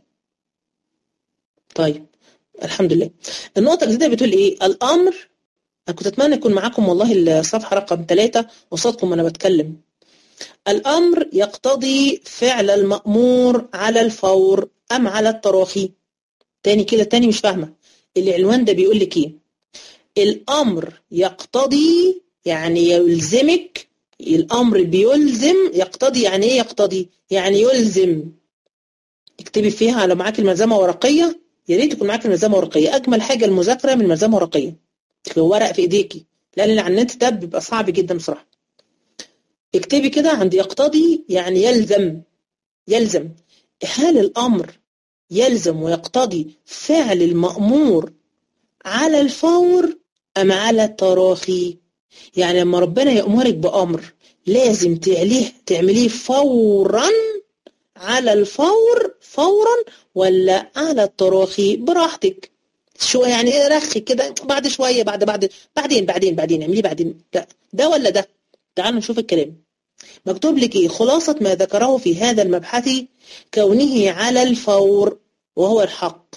طيب الحمد لله. النقطة الجديدة بتقول ايه؟ الأمر. أنا كنت أتمنى يكون معاكم والله الصفحة رقم 3 قصادكم وأنا بتكلم. الأمر يقتضي فعل المأمور على الفور أم على التراخي؟ تاني مش فاهمة العنوان ده بيقول لك ايه؟ الأمر يقتضي يعني يلزمك، الأمر بيلزم. يقتضي يعني ايه؟ يقتضي يعني يلزم. اكتبي فيها لو معاك الملزمة ورقية، يا ريت يكون معاك الملزمة ورقية. أجمل حاجة المذاكرة من الملزمة ورقية، لو ورق في إيديكي، لأن اللي على النت ده بيبقى صعب جدا بصراحة. اكتبي كده عند يقتضي يعني يلزم. هل الأمر يلزم ويقتضي فعل المأمور على الفور أم على التراخي؟ يعني لما ربنا يأمرك بأمر لازم تعمليه فورا، على الفور فورا، ولا على التراخي براحتك؟ شو يعني ايه رخي كده بعد شوية، بعدين اعمليه بعدين؟ لا، ده ولا ده؟ تعالوا نشوف الكلام مكتوب لك ايه. خلاصة ما ذكره في هذا المبحث كونه على الفور وهو الحق.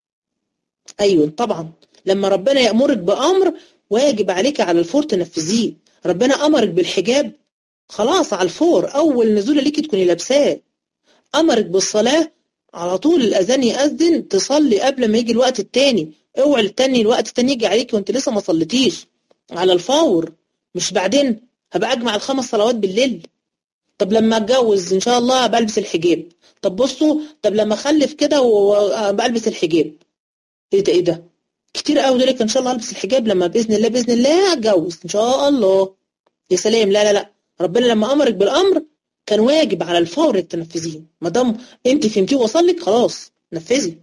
ايوه طبعا، لما ربنا يأمرك بأمر واجب عليك على الفور تنفذيه. ربنا أمرك بالحجاب، خلاص على الفور أول نزول ليكي تكوني لابساه. أمرك بالصلاة، على طول الأذان يأذن تصلي قبل ما يجي الوقت التاني. اوعي الوقت التاني يجي عليكي وانت لسه ما صليتيش، على الفور. مش بعدين هبقى أجمع ال5 صلوات بالليل. طب لما اتجوز ان شاء الله بلبس الحجاب. طب بصوا، طب لما اخلف كده وبلبس الحجاب. ايه ده كتير قوي دول. ان شاء الله البس الحجاب لما باذن الله اتجوز ان شاء الله. يا سلام. لا ربنا لما امرك بالامر كان واجب على الفور انك تنفذيه. ما دام انت فهمتيه وصل لك خلاص نفذي،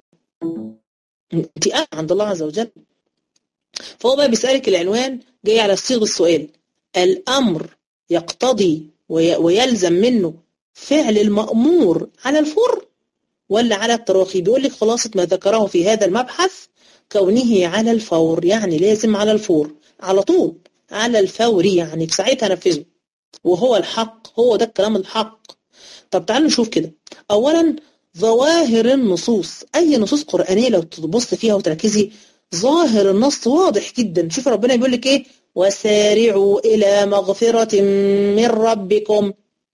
انت عند الله عز وجل. فهو بقى بيسالك العنوان جاي على صيغه السؤال. الامر يقتضي ويلزم منه فعل المأمور على الفور ولا على التراخي؟ بيقول لك خلاصة ما ذكره في هذا المبحث كونه على الفور، يعني لازم على الفور على طول، على الفور يعني في ساعتها نفذه، وهو الحق، هو ده الكلام الحق. طب تعالوا نشوف كده. أولا ظواهر النصوص، أي نصوص قرآنية لو تبص فيها وتركزي ظاهر النص واضح جدا. شوف ربنا بيقول لك إيه؟ وسارعوا إلى مغفرة من ربكم.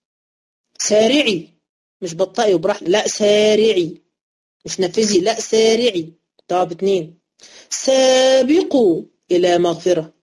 سارعي، مش بطئي وبراحتك، لا سارعي، مش نفذي، لا سارعي. طب 2 سابقوا إلى مغفرة،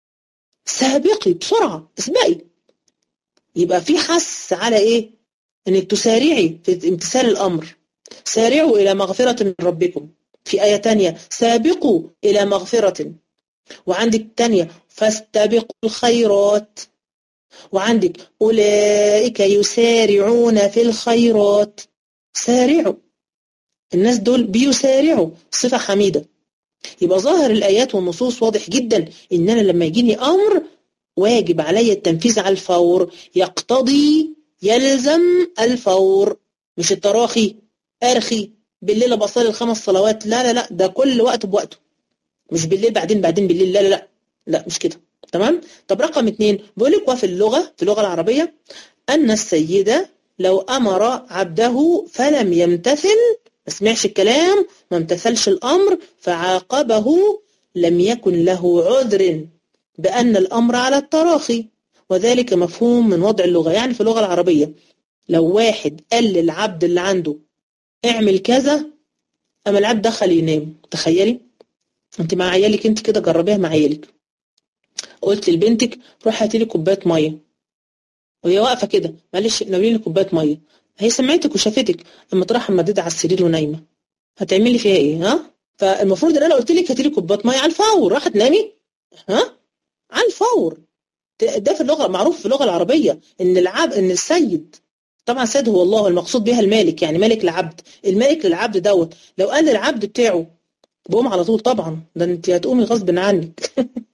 سابقي بسرعة، اسبقي. يبقى في حث على إيه؟ إنك تسارعي في امتثال الأمر. سارعوا إلى مغفرة من ربكم. في آية تانية سابقوا إلى مغفرة. وعندك تانية فاستبقوا الخيرات. وعندك أولئك يسارعون في الخيرات. سارعوا، الناس دول بيسارعوا، صفة حميدة. يبقى ظاهر الآيات والنصوص واضح جدا إن أنا لما يجيني أمر واجب علي التنفيذ على الفور، يقتضي يلزم الفور، مش التراخي أرخي بالليل بصلي ال5 صلوات، لا لا لا، ده كل وقت بوقته، مش بالليل بعدين بالليل، لا لا لا لا، مش كده. تمام. طب رقم 2 بيقول لك وفي اللغة، في اللغة العربية أن السيدة لو أمر عبده فلم يمتثل، ما سمعش الكلام، ما امتثلش الأمر، فعاقبه، لم يكن له عذر بأن الأمر على التراخي، وذلك مفهوم من وضع اللغة. يعني في اللغة العربية لو واحد قال للعبد اللي عنده اعمل كذا، أما العبد دخل ينام، تخيلي انت مع عيالك، انت كده جربيها مع عيالك، قلت لبنتك روح هاتي لي كوبايه ميه، وهي واقفه كده معلش ناولي لي كوبايه ميه، هي سمعتك وشافتك، اما تروح مديده على السرير ونايمه، هتعملي فيها ايه؟ ها؟ فالمفروض ان انا قلت لك هاتي لي كوبايه ميه على الفور، راح تنامي؟ ها؟ على الفور. ده في اللغه معروف في اللغه العربيه ان ان السيد، طبعا السيد هو الله، المقصود بها المالك، يعني مالك العبد، المالك للعبد دوت لو قال للعبد بتاعه بقوم على طول، طبعا ده انت هتقومي غصب عنك.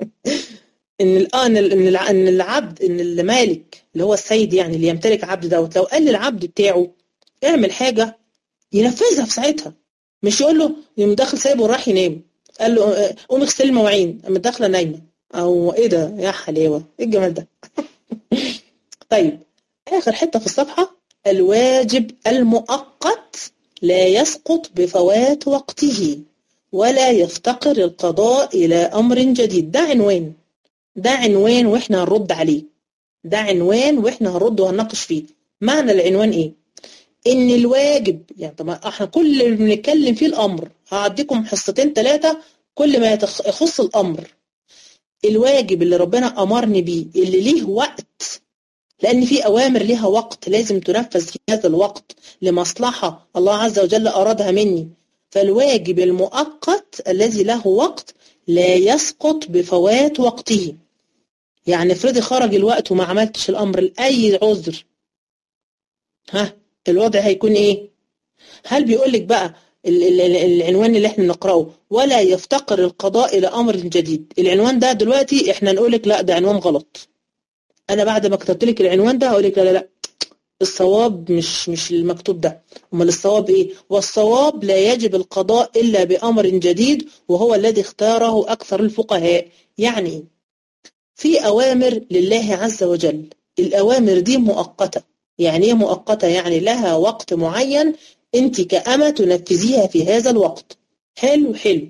ان العبد، ان المالك اللي هو السيد يعني اللي يمتلك عبد دوت لو قال للعبد بتاعه اعمل حاجه ينفذها في ساعتها، مش يقول له يوم داخل سايبه وراح ينام، قال له قوم اغسل المواعين اما داخله نايمه، او ايه ده يا حلاوه، ايه الجمال ده. طيب اخر حته في الصفحه، الواجب المؤقت لا يسقط بفوات وقته ولا يفتقر القضاء إلى أمر جديد. ده عنوان، ده عنوان وإحنا هنرد عليه، ده عنوان وإحنا هنرد وهنناقش فيه. معنى العنوان إيه؟ إن الواجب، يعني طبعا إحنا كل اللي بنتكلم فيه الأمر، هعديكم حصتين 3 كل ما يخص الأمر. الواجب اللي ربنا أمرني بيه اللي ليه وقت، لأن في أوامر ليها وقت لازم تنفذ في هذا الوقت لمصلحة الله عز وجل أرادها مني، فالواجب المؤقت الذي له وقت لا يسقط بفوات وقته. يعني افرضي خرج الوقت وما عملتش الأمر لأي عذر، ها الوضع هيكون إيه؟ هل بيقولك بقى العنوان اللي احنا نقرأه ولا يفتقر القضاء إلى أمر جديد، العنوان ده دلوقتي احنا نقولك لا ده عنوان غلط، أنا بعد ما كتبت لك العنوان ده هقولك لا لا لا، الصواب مش المكتوب ده، امال الصواب ايه؟ والصواب لا يجب القضاء الا بامر جديد وهو الذي اختاره اكثر الفقهاء. يعني في اوامر لله عز وجل، الاوامر دي مؤقته. يعني ايه مؤقته؟ يعني لها وقت معين انت كأمة تنفذيها في هذا الوقت. حلو حلو.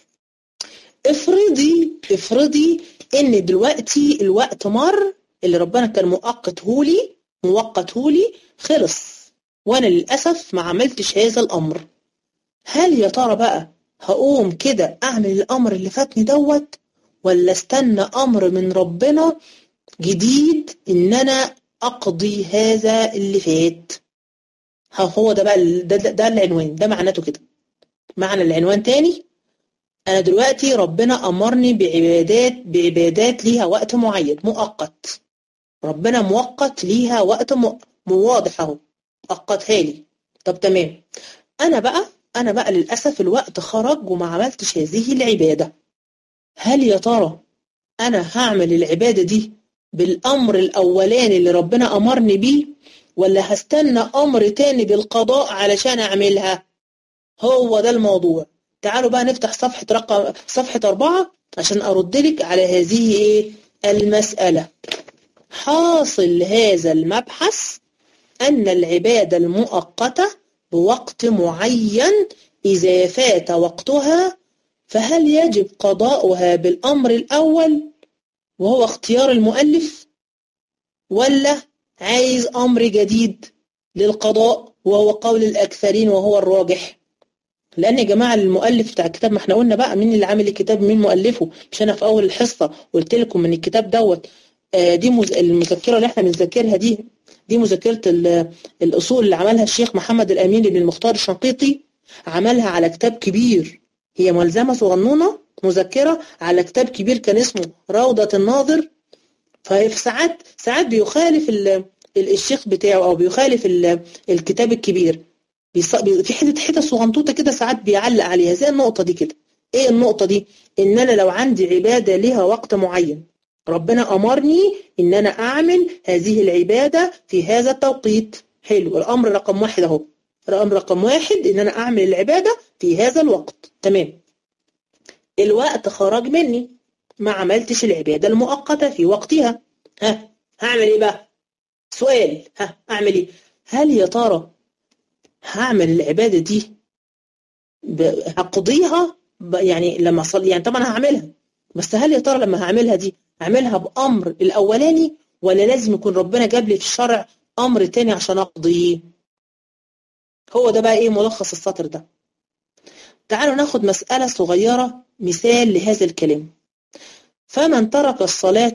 افرضي ان دلوقتي الوقت مر اللي ربنا كان مؤقته لي خلص، وانا للأسف ما عملتش هذا الأمر. هل يا ترى بقى هقوم كده أعمل الأمر اللي فاتني دوت، ولا استنى أمر من ربنا جديد إن أنا أقضي هذا اللي فات؟ هو ده بقى ده العنوان، ده معناته كده. معنى العنوان تاني، أنا دلوقتي ربنا أمرني بعبادات ليها وقت معين مؤقت، ربنا موقت ليها وقت واضح اهو، أقتها لي. طب تمام، أنا بقى للأسف الوقت خرج وما عملتش هذه العبادة. هل يا ترى أنا هعمل العبادة دي بالأمر الأولاني اللي ربنا أمرني بيه، ولا هستنى أمر تاني بالقضاء علشان أعملها؟ هو ده الموضوع. تعالوا بقى نفتح صفحة 4 عشان أرد لك على هذه المسألة. حاصل هذا المبحث أن العبادة المؤقتة بوقت معين إذا فات وقتها فهل يجب قضاؤها بالأمر الأول وهو اختيار المؤلف، ولا عايز أمر جديد للقضاء وهو قول الأكثرين وهو الراجح؟ لأن يا جماعة المؤلف بتاع الكتاب، ما احنا قلنا بقى مين اللي عامل الكتاب مين مؤلفه، مش أنا في أول الحصة قلت لكم من الكتاب دوت دي المذكرة اللي احنا بنذاكرها دي مذكرة الأصول اللي عملها الشيخ محمد الأمين بن المختار الشنقيطي، عملها على كتاب كبير، هي ملزمة صغنونة مذكرة على كتاب كبير كان اسمه روضة الناظر. ساعات بيخالف الشيخ بتاعه أو بيخالف الكتاب الكبير، في حتة صغنطوطة كده ساعات بيعلق عليها زي النقطة دي كده. ايه النقطة دي؟ ان انا لو عندي عبادة لها وقت معين ربنا أمرني إن أنا أعمل هذه العبادة في هذا التوقيت، حلو، الأمر رقم 1 أهو، الأمر رقم 1 إن أنا أعمل العبادة في هذا الوقت، تمام. الوقت خرج مني، ما عملتش العبادة المؤقتة في وقتها، هعمل إيه بقى؟ سؤال، أعمل إيه؟ هل يا ترى هعمل العبادة دي هقضيها يعني لما أصلي، يعني طبعا هعملها، بس هل يا ترى لما هعملها دي أعملها بأمر الأولاني ولا لازم يكون ربنا جاب لي في الشرع أمر تاني عشان أقضيه؟ هو ده بقى إيه ملخص السطر ده. تعالوا ناخد مسألة صغيرة مثال لهذا الكلام. فمن ترك الصلاة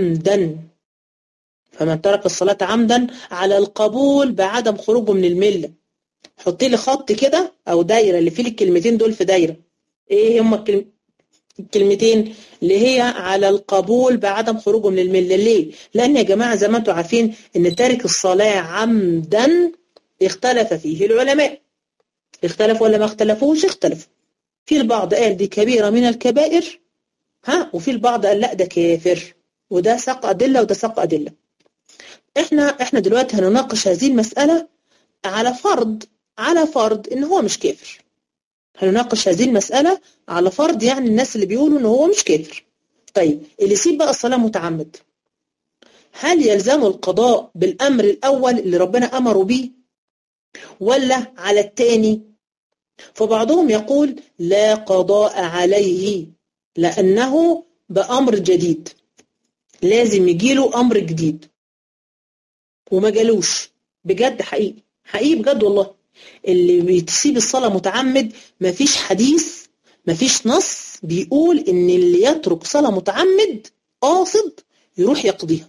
عمدا على القبول بعدم خروجه من الملة. حطي لي خط كده أو دايرة اللي فيه الكلمتين دول في دايرة. إيه هم الكلمتين اللي هي على القبول بعدم خروجه من الملة؟ ليه؟ لأن يا جماعة زي ما انتم عارفين إن تارك الصلاة عمدا اختلف فيه العلماء. اختلفوا ولا ما اختلفوش؟ اختلفوا. في البعض قال دي كبيرة من الكبائر، وفي البعض قال لا ده كافر، وده ساق أدلة وده ساق أدلة. احنا دلوقتي هنناقش هذه المسألة على فرض إن هو مش كافر. هنناقش هذه المسألة على فرض يعني الناس اللي بيقولوا إن هو مش كافر. طيب اللي يسيب بقى الصلاة متعمد، هل يلزمه القضاء بالأمر الأول اللي ربنا أمره به ولا على الثاني؟ فبعضهم يقول لا قضاء عليه لأنه بأمر جديد، لازم يجيله أمر جديد وما جالوش. بجد حقيقي بجد والله، اللي بيسيب الصلاة متعمد مفيش حديث مفيش نص بيقول ان اللي يترك صلاة متعمد قاصد يروح يقضيها.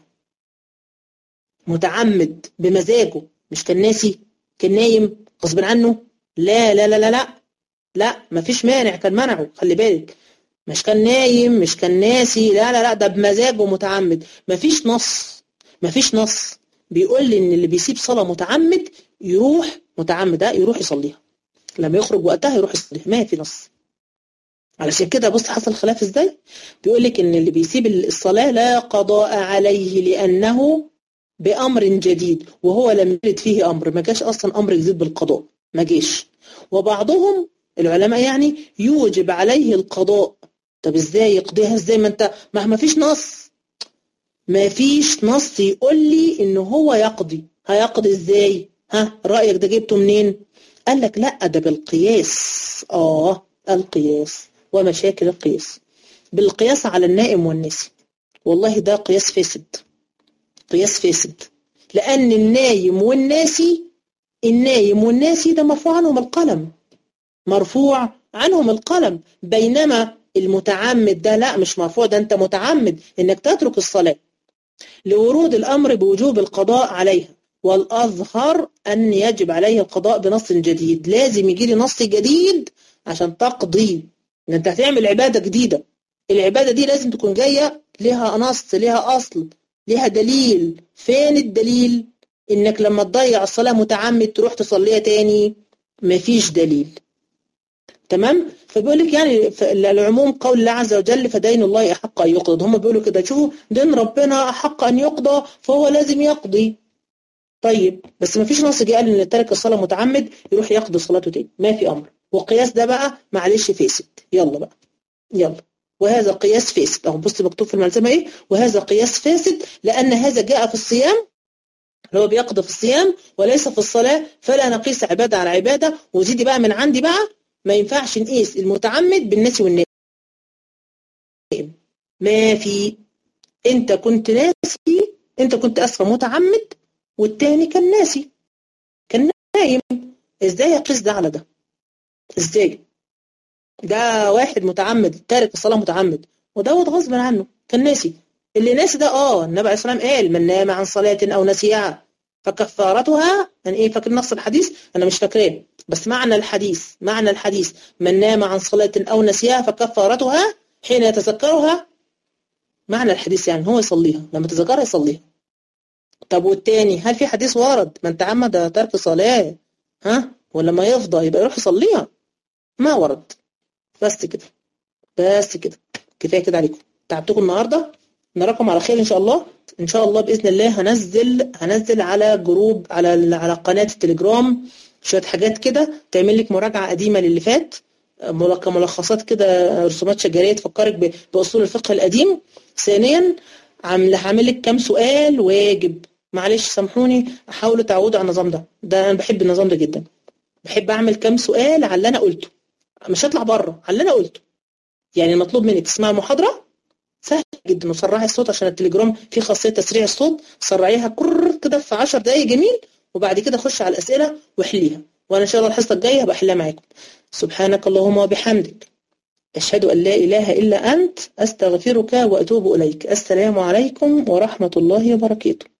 متعمد بمزاجه، مش كان ناسي كان نايم غصب عنه، لا لا لا لا لا لا مفيش مانع كان منعه، خلي بالك، مش كان نايم مش كان ناسي، لا لا لا ده بمزاجه متعمد. مفيش نص بيقول لي ان اللي بيسيب صلاة متعمد يروح يصليها، لما يخرج وقتها يروح يصليها، ما في نص. علشان كده بص حصل خلاف ازاي. بيقول لك ان اللي بيسيب الصلاة لا قضاء عليه لأنه بأمر جديد وهو لم يرد فيه أمر، ما جاش أصلا أمر جديد بالقضاء، ما جاش. وبعضهم العلماء يعني يوجب عليه القضاء. طب ازاي يقضيها؟ ازاي ما فيش نص يقول لي ان هو هيقضي ازاي؟ رأيك ده جبته منين؟ قال لك لا ده بالقياس. القياس ومشاكل القياس، بالقياس على النائم والناسي. والله ده قياس فاسد، لأن النايم والناسي ده مرفوع عنهم القلم، بينما المتعمد ده لا مش مرفوع، ده انت متعمد انك تترك الصلاة لورود الأمر بوجوب القضاء عليها، والأظهر أن يجب عليه القضاء بنص جديد. لازم يجي لي نص جديد عشان تقضي، ان انت هتعمل عبادة جديدة. العبادة دي لازم تكون جاية لها نص، لها أصل، لها دليل. فين الدليل؟ انك لما تضيع الصلاة متعمد تروح تصليها تاني، مفيش دليل. تمام؟ فبيقول لك يعني العموم قول الله عز وجل فدين الله أحق أن يقضى. هم بيقولوا كده، شوفوا دين ربنا أحق أن يقضى فهو لازم يقضي. طيب بس مفيش نص جه قال ان ترك الصلاة متعمد يروح يقضي صلاته تاني، ما في أمر. والقياس ده بقى معلش فاسد. يلا بقى يلا، وهذا قياس فاسد. اهو بص مكتوب في الملزمه ايه، وهذا قياس فاسد لان هذا جاء في الصيام، اللي هو بيقضي في الصيام وليس في الصلاه، فلا نقيس عباده على عباده. وزيدي بقى من عندي بقى، ما ينفعش نقيس المتعمد بالناسي والنائم. ما في، انت كنت ناسي، انت كنت اسفه متعمد، والتاني كان ناسي كان نايم، ازاي يقيس ده على ده؟ ازاي؟ ده واحد متعمد تارك الصلاه متعمد، ودوت غصب عنه كان ناسي. اللي ناسي ده النبي عليه الصلاه والسلام قال من نام عن صلاه او نسيها فكفارتها، يعني ايه؟ فاكر نص الحديث؟ انا مش فاكراه، بس معنى الحديث من نام عن صلاه او نسيها فكفارتها حين يتذكرها. معنى الحديث يعني هو يصليها لما تذكرها يصليها. طب والتاني، هل في حديث ورد من تعمد ترك صلاة ولما يفضى يبقى يروح يصليها؟ ما ورد. بس كده، بس كده، كفايه كده عليكم. تعبتكم النهارده، نراكم على خير ان شاء الله. ان شاء الله باذن الله هنزل على جروب، على قناه التليجرام شويه حاجات كده تعمل لك مراجعه قديمه للي فات، ملخصات كده، رسومات شجريه تفكرك باصول الفقه القديم. ثانيا هعمل لك كام سؤال واجب، معلش سامحوني، حاولوا تعودوا على النظام ده انا بحب النظام ده جدا. بحب اعمل كام سؤال على اللي انا قلته، مش هطلع بره على اللي انا قلته. يعني المطلوب منك تسمعي المحاضره سهل جدا، وسرعي الصوت عشان التليجرام فيه خاصيه تسريع الصوت، سرعيها كده في 10 دقائق جميل، وبعد كده خش على الاسئله وحليها، وانا ان شاء الله الحصه الجايه هبقى احلها معاكم. سبحانك اللهم وبحمدك، اشهد ان لا اله الا انت، استغفرك واتوب اليك. السلام عليكم ورحمه الله وبركاته.